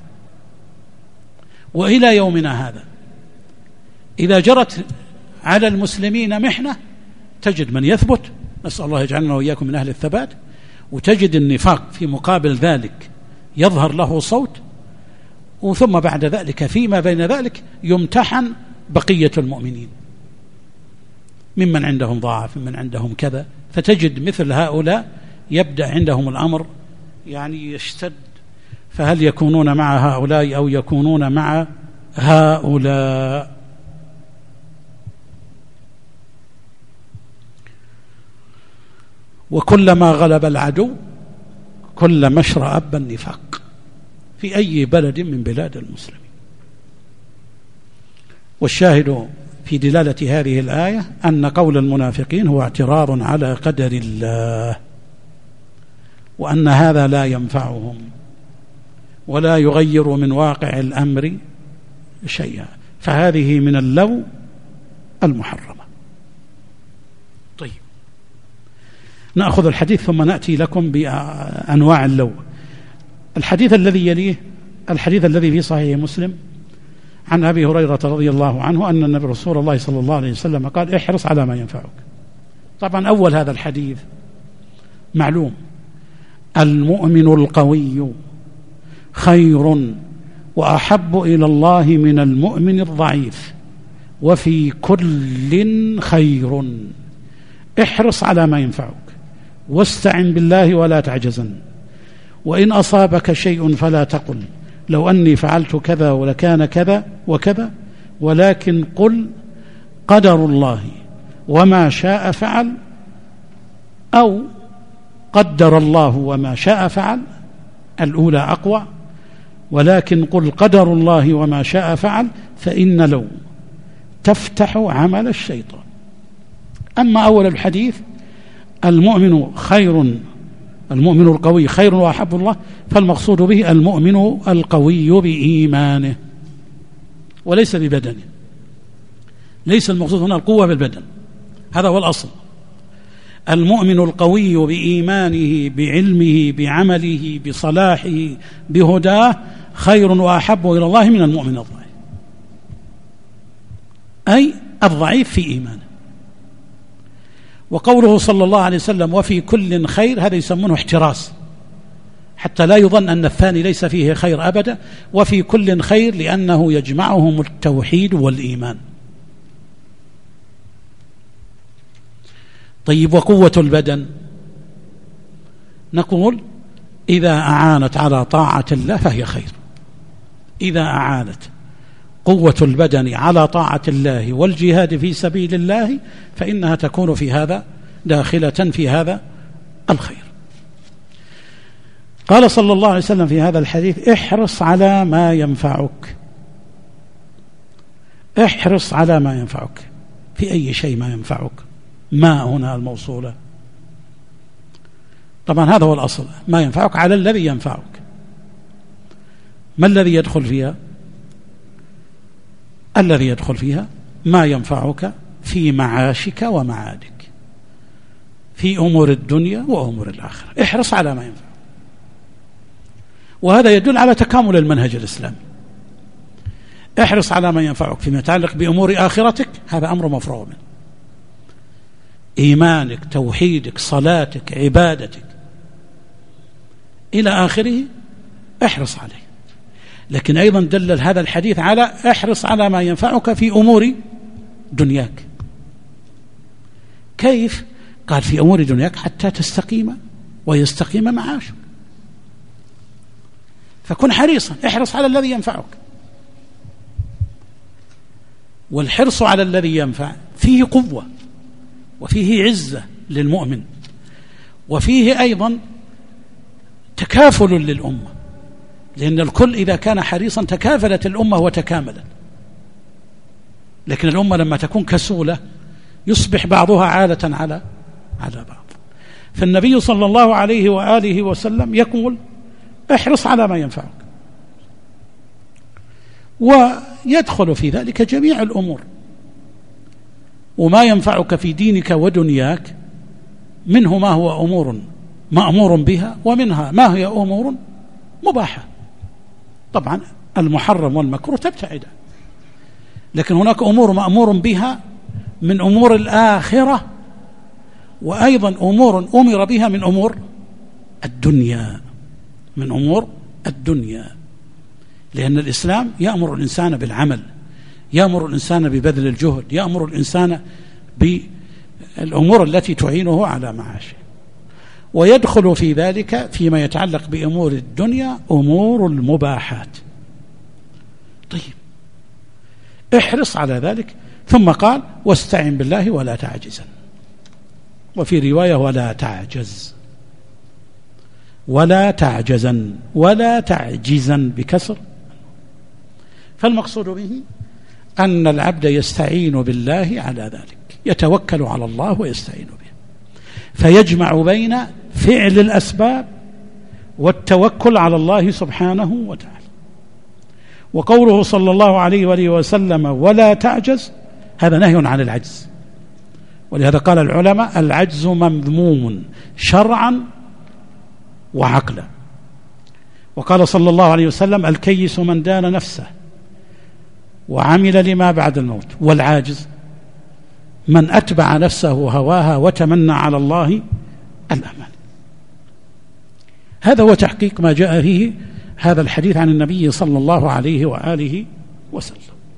وإلى يومنا هذا إذا جرت على المسلمين محنة تجد من يثبت، نسأل الله يجعلنا وإياكم من أهل الثبات، وتجد النفاق في مقابل ذلك يظهر له صوت، وثم بعد ذلك فيما بين ذلك يمتحن بقية المؤمنين ممن عندهم ضعف، ممن عندهم كذا، فتجد مثل هؤلاء يبدأ عندهم الأمر يعني يشتد، فهل يكونون مع هؤلاء أو يكونون مع هؤلاء؟ وكلما غلب العدو كلما اشرأب النفاق في أي بلد من بلاد المسلمين. والشاهد في دلالة هذه الآية أن قول المنافقين هو اعتراض على قدر الله، وأن هذا لا ينفعهم ولا يغير من واقع الأمر شيئا، فهذه من اللو المحرمة. طيب، نأخذ الحديث ثم نأتي لكم بأنواع اللو. الحديث الذي يليه الحديث الذي في صحيح مسلم عن أبي هريرة رضي الله عنه أن النبي رسول الله صلى الله عليه وسلم قال: احرص على ما ينفعك. طبعا أول هذا الحديث معلوم: المؤمن القوي خير وأحب إلى الله من المؤمن الضعيف، وفي كل خير. احرص على ما ينفعك واستعن بالله ولا تعجزن، وإن أصابك شيء فلا تقل لو أني فعلت كذا ولكان كذا وكذا، ولكن قل قدر الله وما شاء فعل، أو قدر الله وما شاء فعل، الأولى أقوى، ولكن قل قدر الله وما شاء فعل، فإن لو تفتح عمل الشيطان. أما أول الحديث المؤمن خير، المؤمن القوي خير وأحب الله، فالمقصود به المؤمن القوي بإيمانه وليس ببدنه. ليس المقصود هنا القوة بالبدن، هذا هو الأصل. المؤمن القوي بإيمانه بعلمه بعمله بصلاحه بهداه خير وأحب إلى الله من المؤمن الضعيف، أي الضعيف في إيمانه. وقوله صلى الله عليه وسلم وفي كل خير، هذا يسمونه احتراس، حتى لا يظن أن الثاني ليس فيه خير أبدا. وفي كل خير لأنه يجمعهم التوحيد والإيمان. طيب، وقوة البدن نقول إذا أعانت على طاعة الله فهي خير. إذا أعانت قوة البدن على طاعة الله والجهاد في سبيل الله فإنها تكون في هذا داخلة في هذا الخير. قال صلى الله عليه وسلم في هذا الحديث: احرص على ما ينفعك. احرص على ما ينفعك. في أي شيء ما ينفعك؟ ما هنا الموصولة، طبعا هذا هو الأصل، ما ينفعك على الذي ينفعك. ما الذي يدخل فيها؟ الذي يدخل فيها ما ينفعك في معاشك ومعادك، في أمور الدنيا وأمور الآخرة. احرص على ما ينفعك، وهذا يدل على تكامل المنهج الإسلامي. احرص على ما ينفعك فيما يتعلق بأمور آخرتك، هذا أمر مفروغ منه، إيمانك، توحيدك، صلاتك، عبادتك إلى آخره، احرص عليه. لكن أيضا دلل هذا الحديث على احرص على ما ينفعك في أمور دنياك. كيف؟ قال في أمور دنياك حتى تستقيم ويستقيم معاشك، فكن حريصا، احرص على الذي ينفعك. والحرص على الذي ينفع فيه قوة وفيه عزة للمؤمن، وفيه أيضا تكافل للأمة، لأن الكل إذا كان حريصا تكافلت الأمة وتكاملت. لكن الأمة لما تكون كسولة يصبح بعضها عالة على بعض. فالنبي صلى الله عليه وآله وسلم يقول: احرص على ما ينفعك، ويدخل في ذلك جميع الأمور. وما ينفعك في دينك ودنياك منه ما هو أمور مأمور بها، ومنها ما هي أمور مباحة. طبعا المحرم والمكروه تبتعد، لكن هناك أمور مأمور بها من أمور الآخرة، وأيضا أمور أمر بها من أمور الدنيا، من أمور الدنيا. لأن الإسلام يأمر الإنسان بالعمل، يأمر الإنسان ببذل الجهد، يأمر الإنسان بالأمور التي تعينه على معاشه. ويدخل في ذلك فيما يتعلق بأمور الدنيا أمور المباحات. طيب، احرص على ذلك. ثم قال: واستعن بالله ولا تعجزن. وفي رواية: ولا تعجز، ولا تعجزن، ولا تعجزن بكسر. فالمقصود به أن العبد يستعين بالله على ذلك، يتوكل على الله ويستعين به، فيجمع بين فعل الأسباب والتوكل على الله سبحانه وتعالى. وقوله صلى الله عليه وآله وسلم ولا تعجز، هذا نهي عن العجز، ولهذا قال العلماء العجز مذموم شرعا وعقلا. وقال صلى الله عليه وسلم الكيس من دان نفسه وعمل لما بعد الموت، والعاجز من أتبع نفسه هواها وتمنى على الله الأمل. هذا هو تحقيق ما جاء فيه هذا الحديث عن النبي صلى الله عليه وآله وسلم.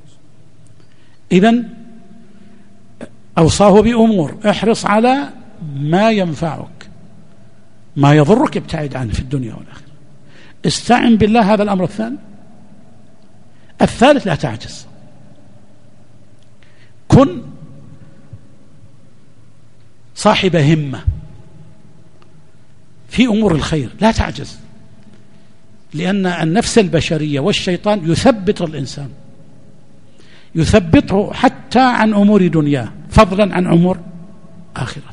إذن أوصاه بأمور: احرص على ما ينفعك، ما يضرك ابتعد عنه في الدنيا والآخرة، استعن بالله، هذا الأمر الثاني. الثالث لا تعجز، كن صاحب همة في أمور الخير، لا تعجز، لأن النفس البشرية والشيطان يثبت الإنسان، يثبته حتى عن أمور دنياه فضلا عن أمور آخرته.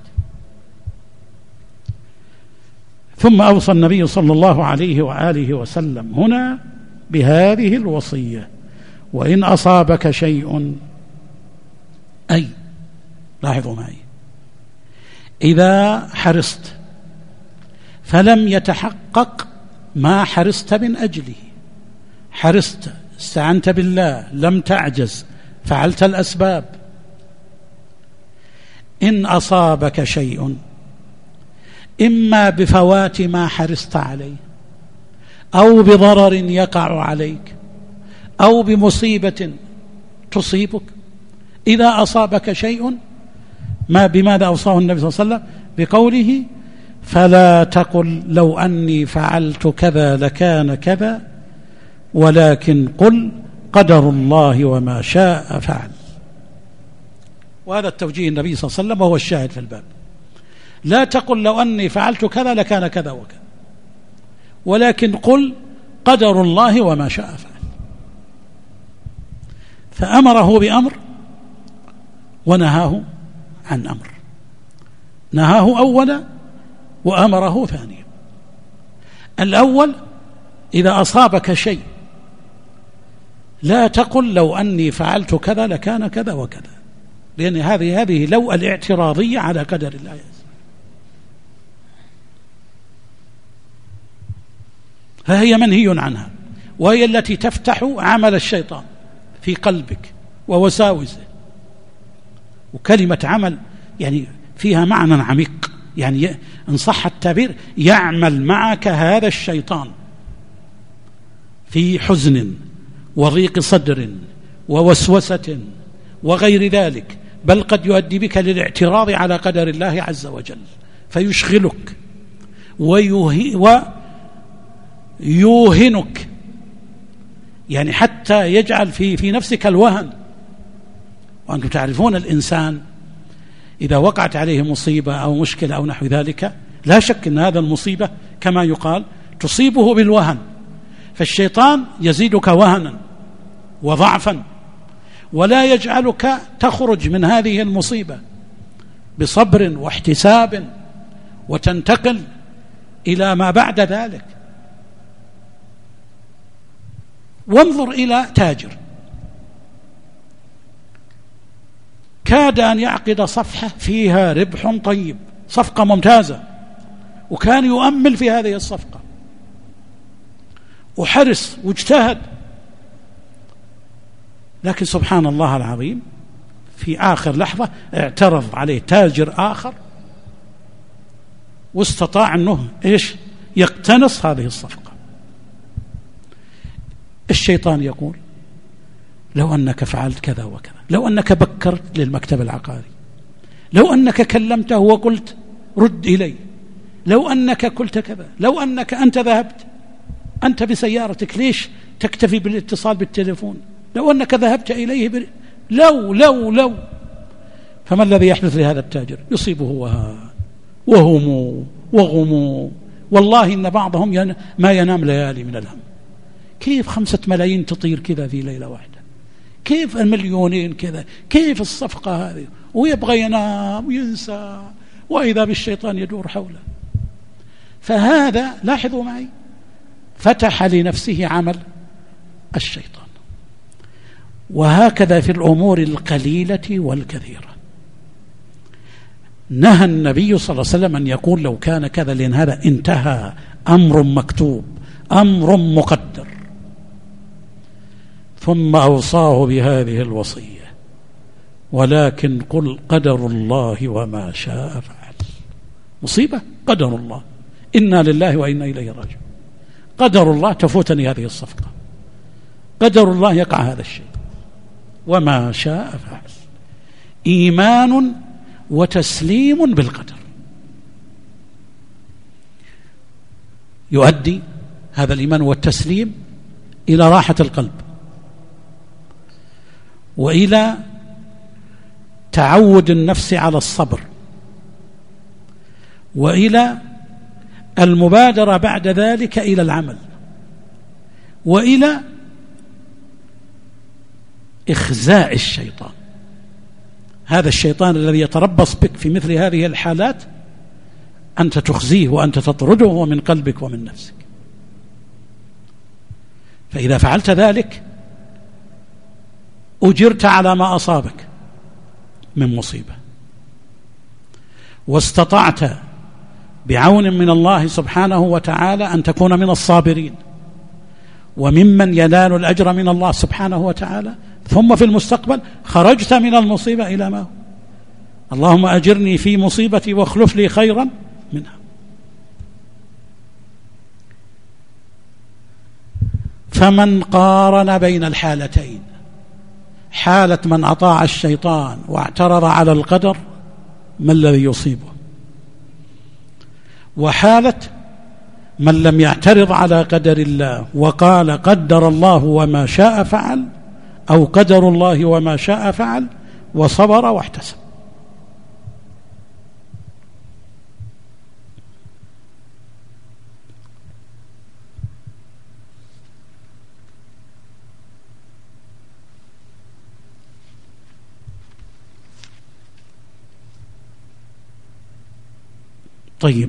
ثم أوصى النبي صلى الله عليه وآله وسلم هنا بهذه الوصية: وإن أصابك شيء، أي لاحظوا معي، إذا حرصت فلم يتحقق ما حرصت من أجله، حرصت، استعنت بالله، لم تعجز، فعلت الأسباب، إن أصابك شيء إما بفوات ما حرصت عليه، أو بضرر يقع عليك، أو بمصيبة تصيبك. إذا أصابك شيء، بماذا أوصاه النبي صلى الله عليه وسلم؟ بقوله: فلا تقل لو أني فعلت كذا لكان كذا، ولكن قل قدر الله وما شاء فعل. وهذا التوجيه النبي صلى الله عليه وسلم وهو الشاهد في الباب. لا تقل لو أني فعلت كذا لكان كذا وكذا، ولكن قل قدر الله وما شاء فعل. فأمره بأمر ونهاه عن أمر، نهاه أولا وأمره ثانيا. الأول: إذا أصابك شيء لا تقل لو أني فعلت كذا لكان كذا وكذا، لأن هذه لو الاعتراضية على قدر الله، فهي منهي عنها، وهي التي تفتح عمل الشيطان في قلبك ووساوسه. وكلمة عمل يعني فيها معنى عميق، يعني إن صح التعبير يعمل معك هذا الشيطان في حزن وضيق صدر ووسوسة وغير ذلك، بل قد يؤدي بك للاعتراض على قدر الله عز وجل، فيشغلك ويوهنك، يعني حتى يجعل في نفسك الوهن. وأنتم تعرفون الإنسان إذا وقعت عليه مصيبة أو مشكلة أو نحو ذلك، لا شك أن هذا المصيبة كما يقال تصيبه بالوهن، فالشيطان يزيدك وهنا وضعفا، ولا يجعلك تخرج من هذه المصيبة بصبر واحتساب وتنتقل إلى ما بعد ذلك. وانظر إلى تاجر كاد أن يعقد صفحة فيها ربح طيب، صفقة ممتازة، وكان يؤمل في هذه الصفقة وحرص واجتهد، لكن سبحان الله العظيم في آخر لحظة اعترض عليه تاجر آخر واستطاع أنه يقتنص هذه الصفقة. الشيطان يقول: لو أنك فعلت كذا وكذا، لو أنك بكرت للمكتب العقاري، لو أنك كلمته وقلت رد إلي، لو أنك قلت كذا، لو أنك أنت ذهبت أنت بسيارتك، ليش تكتفي بالاتصال بالتليفون؟ لو أنك ذهبت إليه لو فما الذي يحدث لهذا التاجر؟ يصيبه وهان وهموم وغموم، والله إن بعضهم ما ينام ليالي من الهم. كيف 5 ملايين تطير كذا في ليلة واحدة؟ كيف المليونين كذا، كيف الصفقة هذه، ويبغى ينام وينسى، وإذا بالشيطان يدور حوله. فهذا لاحظوا معي فتح لنفسه عمل الشيطان. وهكذا في الأمور القليلة والكثيرة. نهى النبي صلى الله عليه وسلم أن يقول لو كان كذا، لأن هذا انتهى، أمر مكتوب، أمر مقدر. ثم أوصاه بهذه الوصية: ولكن قل قدر الله وما شاء فعل. مصيبة، قدر الله، إنا لله وإنا إليه راجعون. قدر الله تفوتني هذه الصفقة، قدر الله يقع هذا الشيء، وما شاء فعل. إيمان وتسليم بالقدر يؤدي هذا الإيمان والتسليم إلى راحة القلب، وإلى تعود النفس على الصبر، وإلى المبادرة بعد ذلك إلى العمل، وإلى إخزاء الشيطان. هذا الشيطان الذي يتربص بك في مثل هذه الحالات أنت تخزيه وأنت تطرده من قلبك ومن نفسك. فإذا فعلت ذلك أجرت على ما أصابك من مصيبة، واستطعت بعون من الله سبحانه وتعالى أن تكون من الصابرين وممن ينال الأجر من الله سبحانه وتعالى. ثم في المستقبل خرجت من المصيبة إلى ما هو. اللهم أجرني في مصيبتي واخلف لي خيرا منها. فمن قارن بين الحالتين، حالة من أطاع الشيطان واعترض على القدر، ما الذي يصيبه؟ وحالة من لم يعترض على قدر الله وقال قدر الله وما شاء فعل، أو قدر الله وما شاء فعل، وصبر واحتسب. طيب،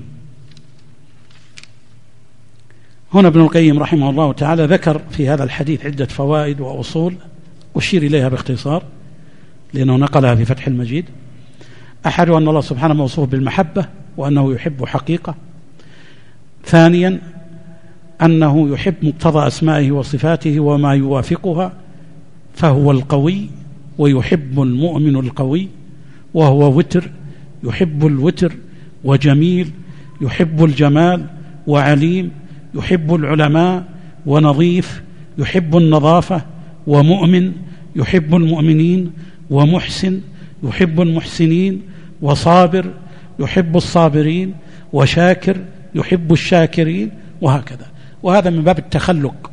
هنا ابن القيم رحمه الله تعالى ذكر في هذا الحديث عدة فوائد وأصول أشير إليها باختصار لأنه نقلها في فتح المجيد. أحد أن الله سبحانه موصوف بالمحبة وأنه يحب حقيقة. ثانيا أنه يحب مقتضى أسمائه وصفاته وما يوافقها، فهو القوي ويحب المؤمن القوي، وهو وتر يحب الوتر، وجميل يحب الجمال، وعليم يحب العلماء، ونظيف يحب النظافة، ومؤمن يحب المؤمنين، ومحسن يحب المحسنين، وصابر يحب الصابرين، وشاكر يحب الشاكرين، وهكذا. وهذا من باب التخلق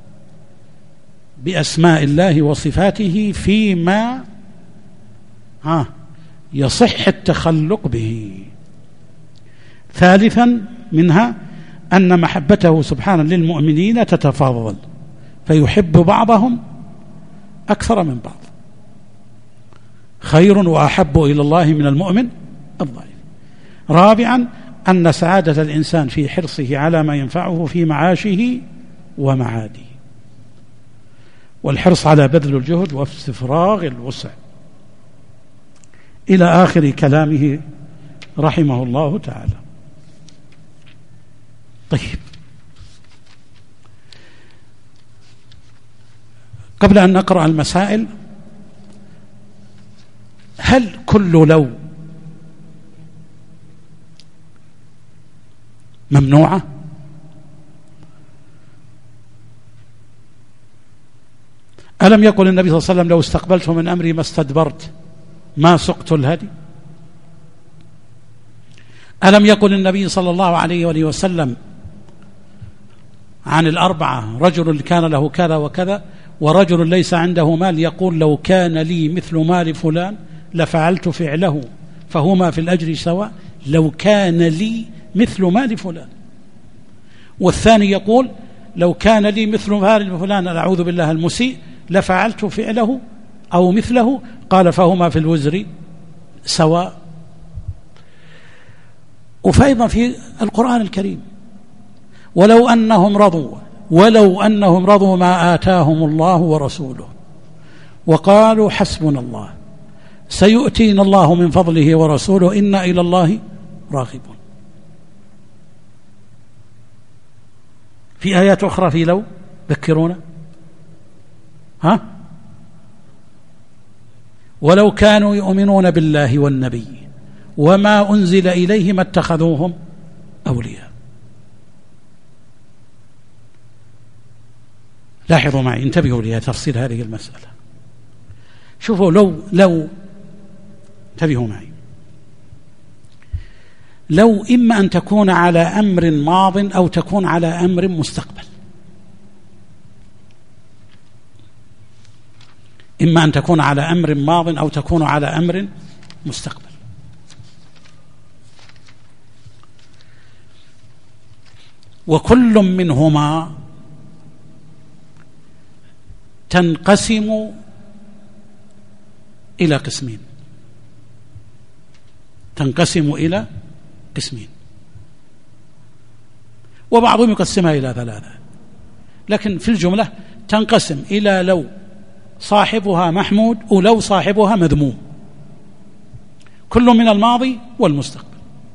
بأسماء الله وصفاته فيما يصح التخلق به. ثالثا منها أن محبته سبحانه للمؤمنين تتفاضل، فيحب بعضهم أكثر من بعض، خير وأحب إلى الله من المؤمن الضعيف. رابعا أن سعادة الإنسان في حرصه على ما ينفعه في معاشه ومعاده، والحرص على بذل الجهد واستفراغ الوسع، إلى آخر كلامه رحمه الله تعالى. طيب، قبل أن نقرأ المسائل، هل كل لو ممنوعة؟ ألم يقل النبي صلى الله عليه وسلم لو استقبلت من أمري ما استدبرت ما سقت الهدي؟ ألم يقل النبي صلى الله عليه وآله وسلم عن الأربعة: رجل كان له كذا وكذا، ورجل ليس عنده مال يقول لو كان لي مثل مال فلان لفعلت فعله فهما في الأجر سواء، لو كان لي مثل مال فلان. والثاني يقول لو كان لي مثل مال فلان، أعوذ بالله، المسيء، لفعلت فعله أو مثله قال فهما في الوزر سواء. وفأيضا في القرآن الكريم ولو أنهم رضوا ما آتاهم الله ورسوله وقالوا حسبنا الله سيؤتينا الله من فضله ورسوله إنا إلى الله راغبون. في آيات أخرى في لو ذكرونا ولو كانوا يؤمنون بالله والنبي وما أنزل إليه ما اتخذوهم أولياء. لاحظوا معي، انتبهوا لتفصيل هذه المسألة. شوفوا لو انتبهوا معي، لو إما أن تكون على أمر ماض أو تكون على أمر مستقبل، إما أن تكون على أمر ماض أو تكون على أمر مستقبل. وكل منهما تنقسم إلى قسمين، وبعضهم يقسمها إلى 3، لكن في الجملة تنقسم إلى لو صاحبها محمود ولو صاحبها مذموم، كل من الماضي والمستقبل.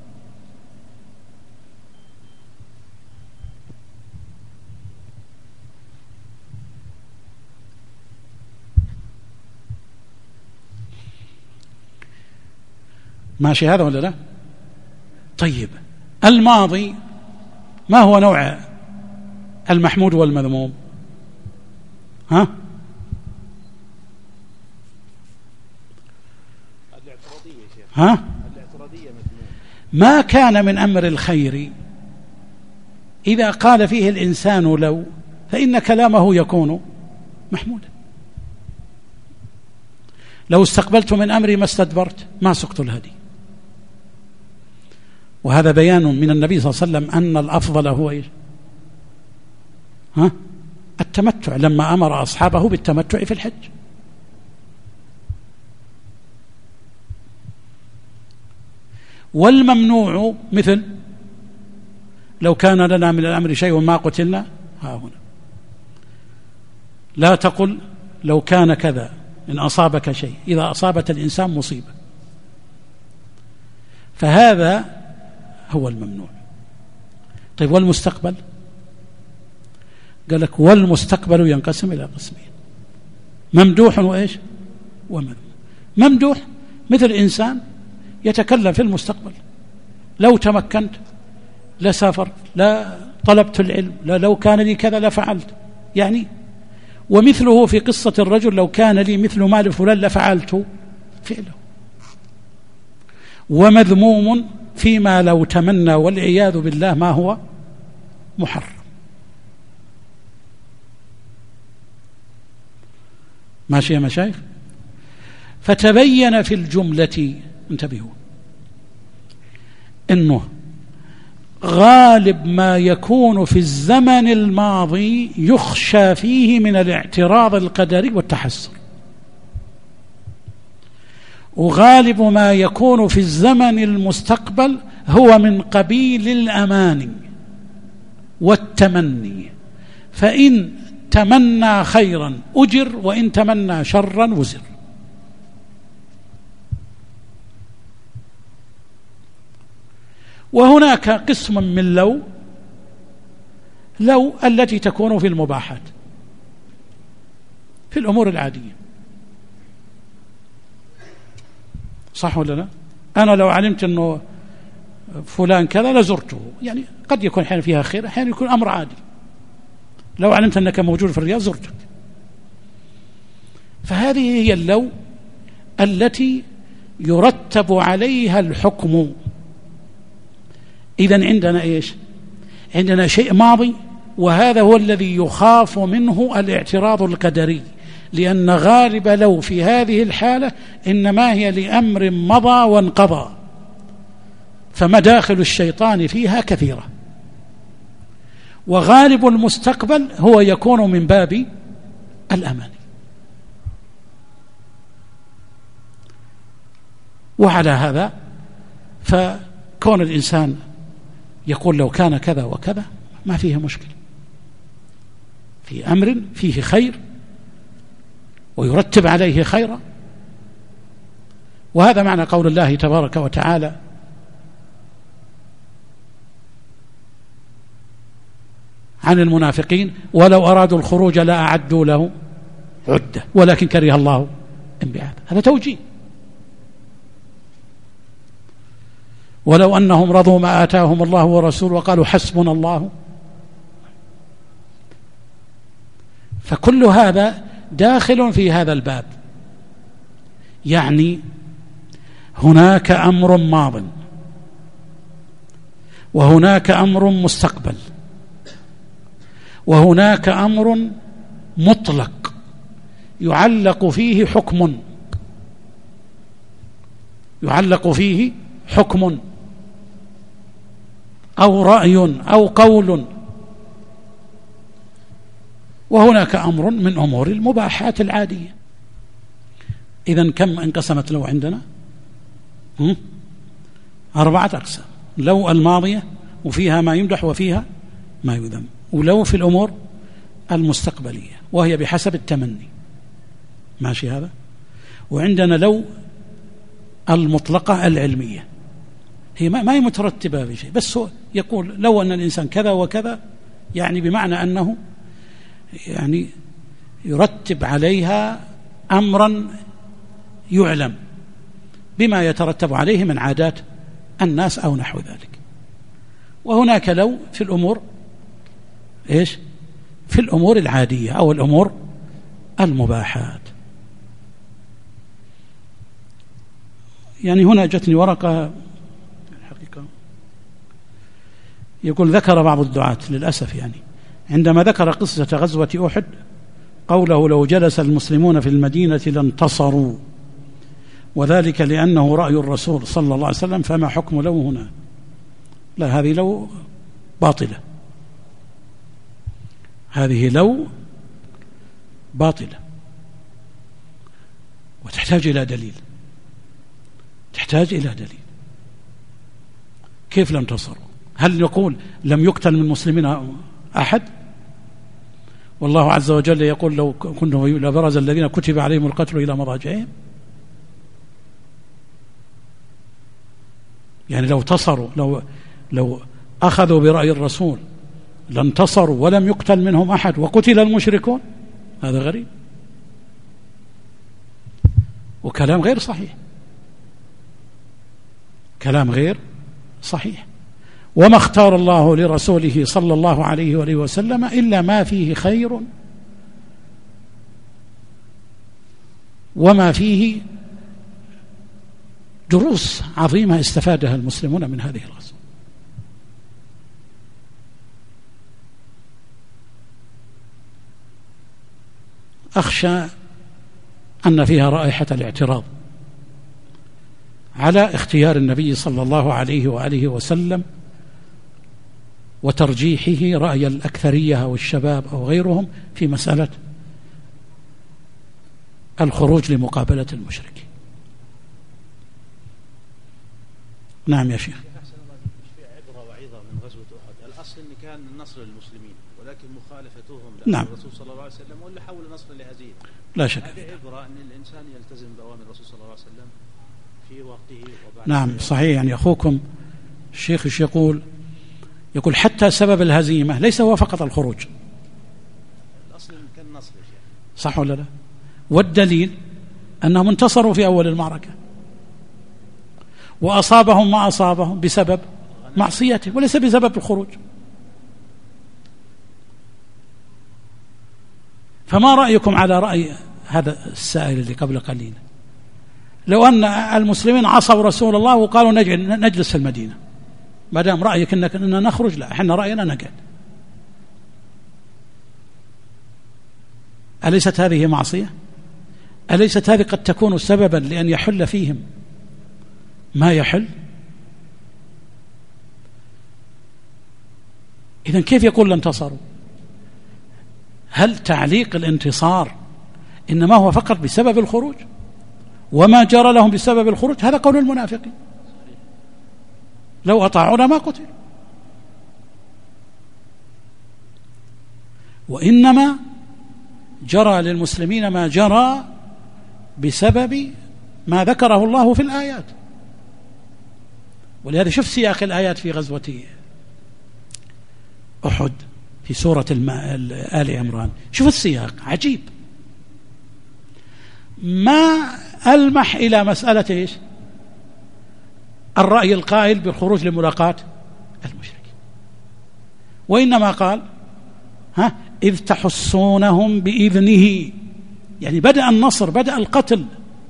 ماشي هذا ولا لا؟ طيب الماضي ما هو نوع المحمود والمذموم؟ ما كان من أمر الخير إذا قال فيه الإنسان لو فإن كلامه يكون محمودا. لو استقبلت من أمري ما استدبرت ما سقت الهدي. وهذا بيان من النبي صلى الله عليه وسلم أن الأفضل هو إيش؟ التمتع، لما أمر أصحابه بالتمتع في الحج. والممنوع مثل لو كان لنا من الأمر شيء ما قتلنا ها هنا. لا تقل لو كان كذا إن أصابك شيء، إذا أصابت الإنسان مصيبة، فهذا هو الممنوع. طيب والمستقبل؟ قال لك والمستقبل ينقسم إلى قسمين، ممدوح وإيش؟ ومذموم. ممدوح مثل إنسان يتكلم في المستقبل، لو تمكنت لسافرت، لا طلبت العلم، لو كان لي كذا لفعلت، يعني. ومثله في قصة الرجل لو كان لي مثل مال فلان لفعلت فعله. ومذموم فيما لو تمنى والعياذ بالله ما هو محرم. ماشي يا مشايخ؟ فتبين في الجملة، انتبهوا، إنه غالب ما يكون في الزمن الماضي يخشى فيه من الاعتراض القدري والتحسر، وغالب ما يكون في الزمن المستقبل هو من قبيل الأماني والتمني، فإن تمنى خيرا أجر وإن تمنى شرا وزر. وهناك قسم من لو التي تكون في المباحات، في الأمور العادية، صح ولا لا؟ أنا لو علمت أنه فلان كذا لزرته، يعني قد يكون حين فيها خير، حين يكون أمر عادي. لو علمت أنك موجود في الرياض زرتك. فهذه هي اللو التي يرتب عليها الحكم. إذن عندنا إيش؟ عندنا شيء ماضي، وهذا هو الذي يخاف منه الاعتراض القدري، لأن غالب لو في هذه الحالة إنما هي لأمر مضى وانقضى، فمداخل الشيطان فيها كثيرة. وغالب المستقبل هو يكون من باب الأمان. وعلى هذا فكون الإنسان يقول لو كان كذا وكذا ما فيه مشكلة، في أمر فيه خير ويرتب عليه خيرا. وهذا معنى قول الله تبارك وتعالى: عن المنافقين ولو أرادوا الخروج لأعدوا له عدة ولكن كره الله انبعاث. هذا توجيه. ولو أنهم رضوا ما آتاهم الله ورسوله وقالوا حسبنا الله. فكل هذا داخل في هذا الباب، يعني هناك أمر ماض وهناك أمر مستقبل وهناك أمر مطلق يعلق فيه حكم أو رأي أو قول، وهناك أمر من أمور المباحات العادية. إذن كم انقسمت لو عندنا؟ 4 أقسام: لو الماضية وفيها ما يمدح وفيها ما يذم، ولو في الأمور المستقبلية وهي بحسب التمني، ماشي هذا. وعندنا لو المطلقة العلمية، هي ما هي مترتبة بشيء، بس هو يقول لو أن الإنسان كذا وكذا، يعني بمعنى أنه يعني يرتب عليها أمرا يعلم بما يترتب عليه من عادات الناس أو نحو ذلك. وهناك لو في الأمور إيش؟ في الأمور العادية أو الأمور المباحات. يعني هنا جتني ورقة الحقيقة يقول: ذكر بعض الدعاة للأسف يعني عندما ذكر قصة غزوة أحد قوله: لو جلس المسلمون في المدينة لانتصروا، وذلك لأنه رأي الرسول صلى الله عليه وسلم، فما حكم لو هنا؟ لا، هذه لو باطلة، هذه لو باطلة وتحتاج إلى دليل، تحتاج إلى دليل. كيف لم انتصروا؟ هل نقول لم يقتل من المسلمين أحد؟ والله عز وجل يقول: لو كنتم لبرز الذين كتب عليهم القتل إلى مضاجعهم. يعني لو انتصروا، لو أخذوا برأي الرسول لانتصروا ولم يقتل منهم أحد وقتل المشركون، هذا غريب وكلام غير صحيح، كلام غير صحيح. وما اختار الله لرسوله صلى الله عليه وآله وسلم إلا ما فيه خير وما فيه دروس عظيمة استفادها المسلمون من هذه الغزوة. أخشى أن فيها رائحة الاعتراض على اختيار النبي صلى الله عليه وآله وسلم وترجيحه رأي الأكثرية أو الشباب أو غيرهم في مسألة الخروج لمقابلة المشركين. نعم يا شيخ. أحسن الله، مش في عبرة وعظة من غزوة أحد؟ الأصل إن كان النصر للمسلمين، ولكن مخالفتهم نعم للرسول صلى الله عليه وسلم ولا حول نصر لهزيمة. لا شك. هذه عبرة أن الإنسان يلتزم بأوامر الرسول صلى الله عليه وسلم في وقته وبعد. نعم صحيح. يعني أخوكم الشيخ يقول حتى سبب الهزيمة ليس هو فقط الخروج، الأصل إن كان نصر، صح ولا لا؟ والدليل أنهم انتصروا في أول المعركة وأصابهم ما أصابهم بسبب معصيته وليس بسبب الخروج. فما رأيكم على رأي هذا السائل اللي قبل قليل؟ لو أن المسلمين عصوا رسول الله وقالوا نجلس في المدينة، ما دام رأيك أننا نخرج، لا، احنا رأينا نقعد، أليست هذه معصية؟ أليست هذه قد تكون سببا لأن يحل فيهم ما يحل؟ إذن كيف يقول لا انتصروا؟ هل تعليق الانتصار إنما هو فقط بسبب الخروج، وما جرى لهم بسبب الخروج، هذا قول المنافقين، لو أطاعونا ما قتلوا. وإنما جرى للمسلمين ما جرى بسبب ما ذكره الله في الآيات. ولهذا شوف سياق الآيات في غزوة أحد في سورة آل عمران، شوف السياق عجيب، ما ألمح إلى مسألة إيش؟ الرأي القائل بالخروج لملاقاة المشركين، وإنما قال إذ تحسونهم بإذنه، يعني بدأ النصر، بدأ القتل،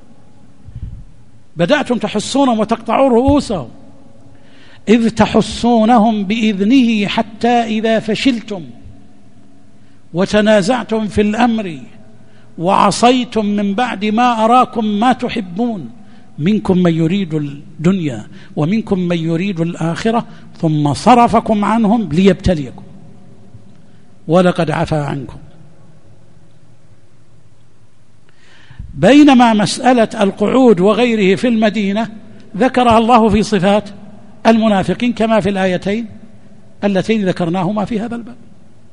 بدأتم تحسونهم وتقطعون رؤوسهم. إذ تحسونهم بإذنه حتى إذا فشلتم وتنازعتم في الأمر وعصيتم من بعد ما أراكم ما تحبون منكم من يريد الدنيا ومنكم من يريد الآخرة ثم صرفكم عنهم ليبتليكم ولقد عفا عنكم. بينما مسألة القعود وغيره في المدينة ذكرها الله في صفات المنافقين كما في الآيتين اللتين ذكرناهما في هذا الباب.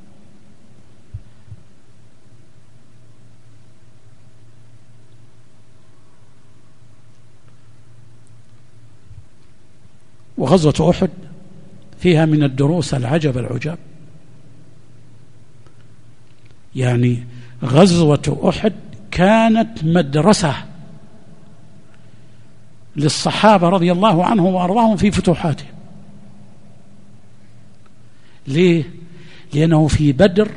وغزوة أحد فيها من الدروس العجب العجاب، يعني غزوة أحد كانت مدرسة للصحابة رضي الله عنهم وأرضاهم في فتوحاتهم. ليه؟ لأنه في بدر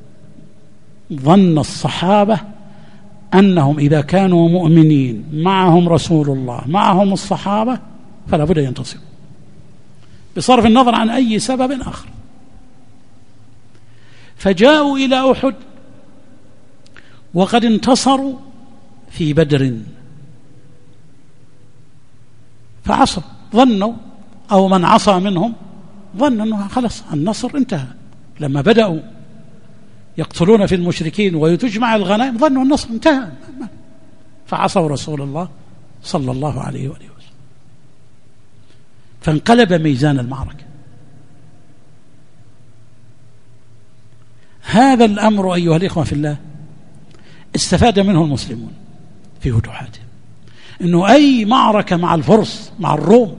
ظن الصحابة أنهم إذا كانوا مؤمنين معهم رسول الله معهم الصحابة فلا بد ينتصروا بصرف النظر عن أي سبب آخر. فجاءوا إلى أحد وقد انتصروا في بدر، فعصوا، ظنوا أو من عصى منهم ظن أنه خلص النصر انتهى. لما بدأوا يقتلون في المشركين ويتجمع الغنائم ظنوا النصر انتهى، فعصوا رسول الله صلى الله عليه وآله وسلم، فانقلب ميزان المعركة. هذا الأمر أيها الإخوة في الله استفاد منه المسلمون في فتوحاتهم، إنه أي معركة مع الفرس مع الروم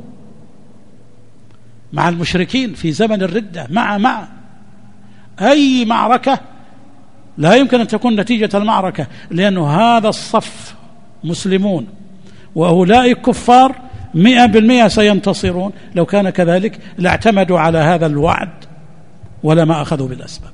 مع المشركين في زمن الردة مع أي معركة لا يمكن أن تكون نتيجة المعركة، لأنه هذا الصف مسلمون وأولئك كفار 100% سينتصرون. لو كان كذلك لاعتمدوا على هذا الوعد ولما أخذوا بالأسباب.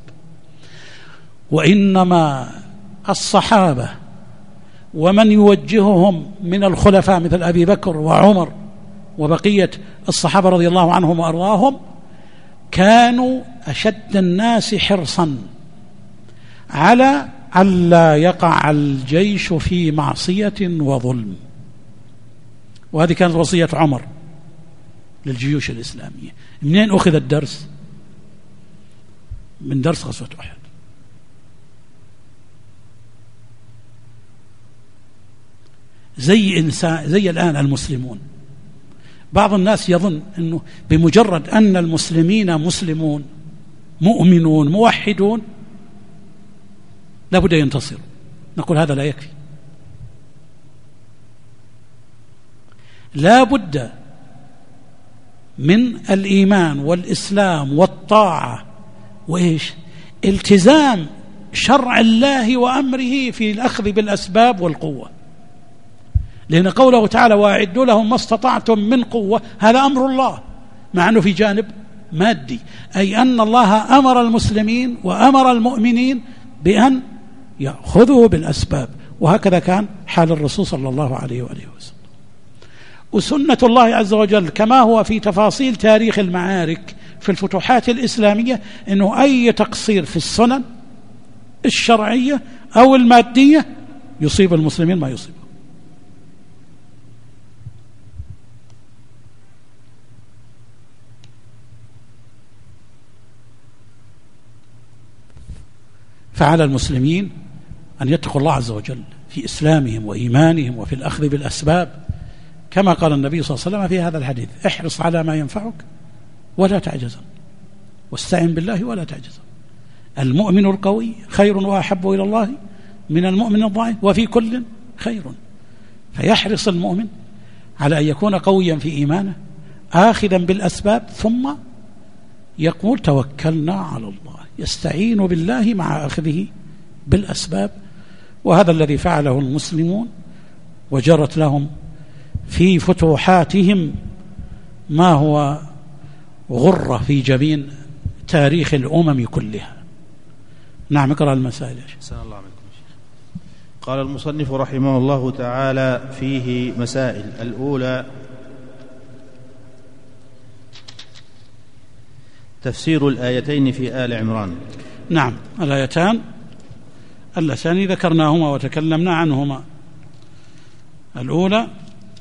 وإنما الصحابة ومن يوجههم من الخلفاء مثل أبي بكر وعمر وبقية الصحابة رضي الله عنهم وأرضاهم كانوا أشد الناس حرصا على ألا يقع الجيش في معصية وظلم. وهذه كانت وصية عمر للجيوش الإسلامية. منين أخذ الدرس؟ من درس غزوة أحد. زي الآن المسلمون، بعض الناس يظن أنه بمجرد أن المسلمين مسلمون مؤمنون موحدون لابد ينتصروا. نقول هذا لا يكفي، لا بد من الإيمان والإسلام والطاعة وإيش؟ التزام شرع الله وأمره في الأخذ بالأسباب والقوة. لأن قوله تعالى وأعدوا لهم ما استطعتم من قوة هذا أمر الله، مع أنه في جانب مادي، أي أن الله أمر المسلمين وأمر المؤمنين بأن يأخذوا بالأسباب. وهكذا كان حال الرسول صلى الله عليه وآله وسلم. وسنة الله عز وجل كما هو في تفاصيل تاريخ المعارك في الفتوحات الإسلامية أنه أي تقصير في السنن الشرعية أو المادية يصيب المسلمين ما يصيبه. فعلى المسلمين أن يتقوا الله عز وجل في إسلامهم وإيمانهم وفي الأخذ بالأسباب، كما قال النبي صلى الله عليه وسلم في هذا الحديث: احرص على ما ينفعك ولا تعجز، واستعن بالله ولا تعجز. المؤمن القوي خير وأحب إلى الله من المؤمن الضعيف، وفي كل خير. فيحرص المؤمن على أن يكون قويا في إيمانه آخذا بالأسباب، ثم يقول: توكلنا على الله، يستعين بالله مع أخذه بالأسباب. وهذا الذي فعله المسلمون، وجرت لهم في فتوحاتهم ما هو غرة في جبين تاريخ الأمم كلها. نعم، اقرأ المسائل. أحسن الله عليكم. قال المصنف رحمه الله تعالى فيه مسائل. الأولى: تفسير الآيتين في آل عمران. نعم، الآيتان اللتان ذكرناهما وتكلمنا عنهما. الأولى: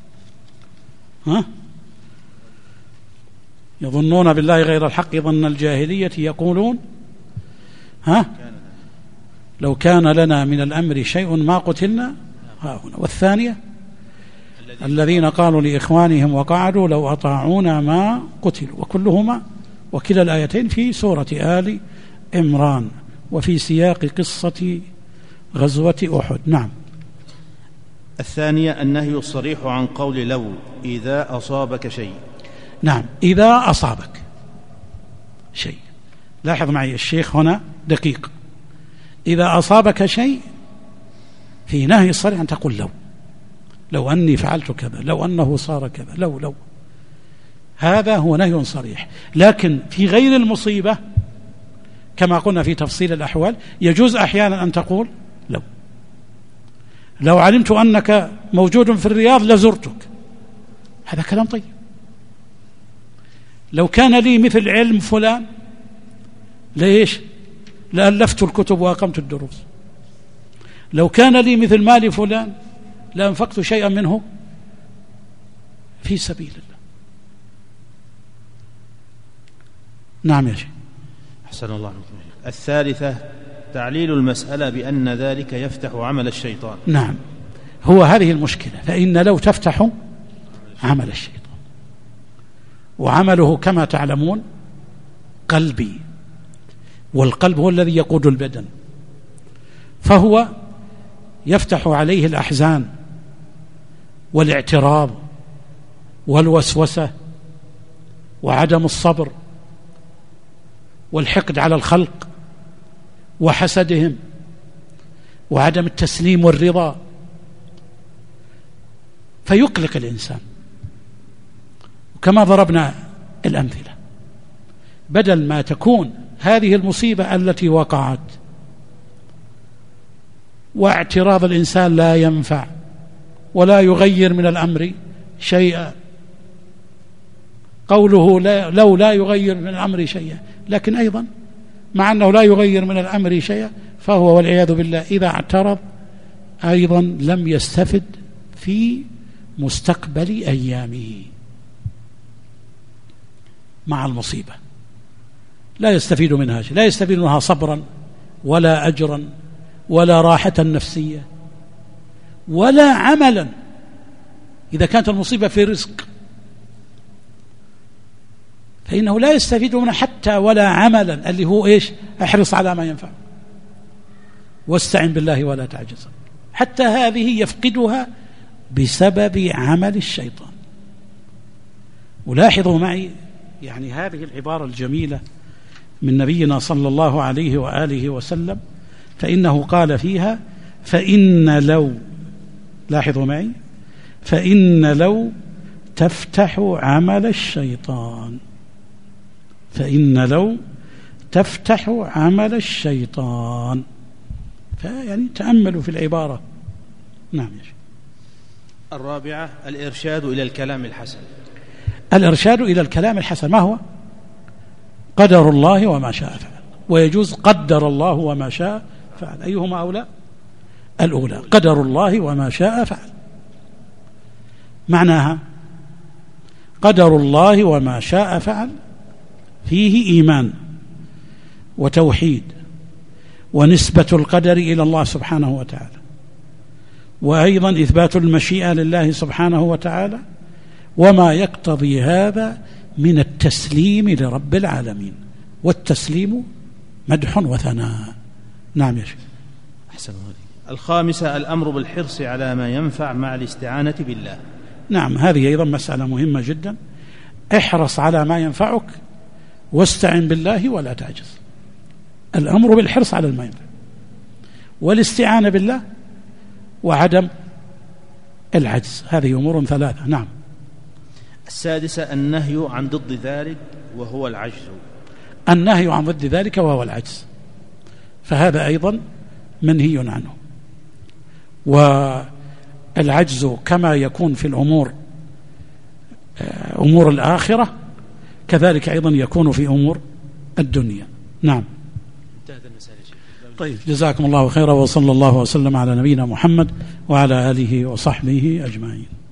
يظنون بالله غير الحق ظن الجاهلية يقولون لو كان لنا من الأمر شيء ما قتلنا هاهنا. والثانية: الذين قالوا لإخوانهم وقعدوا لو أطاعونا ما قتلوا. وكلهما وكلا الآيتين في سورة آل عمران وفي سياق قصة غزوة أحد. نعم. الثانية: النهي الصريح عن قول لو إذا أصابك شيء. نعم، إذا أصابك شيء. لاحظ معي الشيخ هنا دقيق. إذا أصابك شيء في نهي الصريح أن تقول لو أني فعلت كذا، لو أنه صار كذا، لو هذا هو نهي صريح. لكن في غير المصيبة كما قلنا في تفصيل الأحوال يجوز أحيانا أن تقول لو علمت أنك موجود في الرياض لزرتك. هذا كلام طيب. لو كان لي مثل علم فلان ليش لألفت الكتب وأقمت الدروس. لو كان لي مثل مال فلان لأنفقت شيئا منه في سبيل الله. نعم يا شيخ. أحسن الله عليكم. الثالثة: تعليل المسألة بأن ذلك يفتح عمل الشيطان. نعم، هو هذه المشكلة. فإن لو تفتح عمل الشيطان، وعمله كما تعلمون قلبي، والقلب هو الذي يقود البدن، فهو يفتح عليه الأحزان والاعتراض والوسوسة وعدم الصبر والحقد على الخلق وحسدهم وعدم التسليم والرضا، فيقلق الإنسان. وكما ضربنا الأمثلة، بدل ما تكون هذه المصيبة التي وقعت واعتراض الإنسان لا ينفع ولا يغير من الأمر شيئا، قوله لو لا يغير من الأمر شيئا، لكن أيضا مع أنه لا يغير من الأمر شيئا فهو والعياذ بالله إذا اعترض أيضا لم يستفد في مستقبل أيامه مع المصيبة، لا يستفيد منها شيء، لا يستفيد منها صبرا ولا أجرا ولا راحة نفسية ولا عملا. إذا كانت المصيبة في رزق فإنه لا يستفيد منها حتى ولا عملا، اللي هو إيش؟ احرص على ما ينفع واستعن بالله ولا تعجز. حتى هذه يفقدها بسبب عمل الشيطان. ولاحظوا معي يعني هذه العبارة الجميلة من نبينا صلى الله عليه وآله وسلم، فإنه قال فيها: فإن لو، لاحظوا معي، فإن لو تفتح عمل الشيطان، فإن لو تفتح عمل الشيطان. فيعني تأملوا في العبارة. نعم يا شيخ. الرابعة: الإرشاد إلى الكلام الحسن. الإرشاد إلى الكلام الحسن ما هو؟ قدر الله وما شاء فعل. ويجوز قدر الله وما شاء فعل. أيهما أولى؟ الأولى، قدر الله وما شاء فعل. معناها قدر الله وما شاء فعل فيه إيمان وتوحيد ونسبة القدر إلى الله سبحانه وتعالى، وأيضا إثبات المشيئة لله سبحانه وتعالى، وما يقتضي هذا من التسليم لرب العالمين، والتسليم مدح وثناء. نعم يا شيخ. أحسن. الخامسة الأمر بالحرص على ما ينفع مع الاستعانة بالله. نعم، هذه أيضا مسألة مهمة جدا. احرص على ما ينفعك واستعن بالله ولا تعجز. الأمر بالحرص على ما ينفع، والاستعانة بالله، وعدم العجز. هذه أمور ثلاثة. نعم. السادسة النهي عن ضد ذلك وهو العجز. النهي عن ضد ذلك وهو العجز، فهذا أيضا منهي عنه. والعجز كما يكون في أمور الآخرة كذلك أيضا يكون في أمور الدنيا. نعم. طيب، جزاكم الله خيرا، وصلى الله وسلم على نبينا محمد وعلى آله وصحبه أجمعين.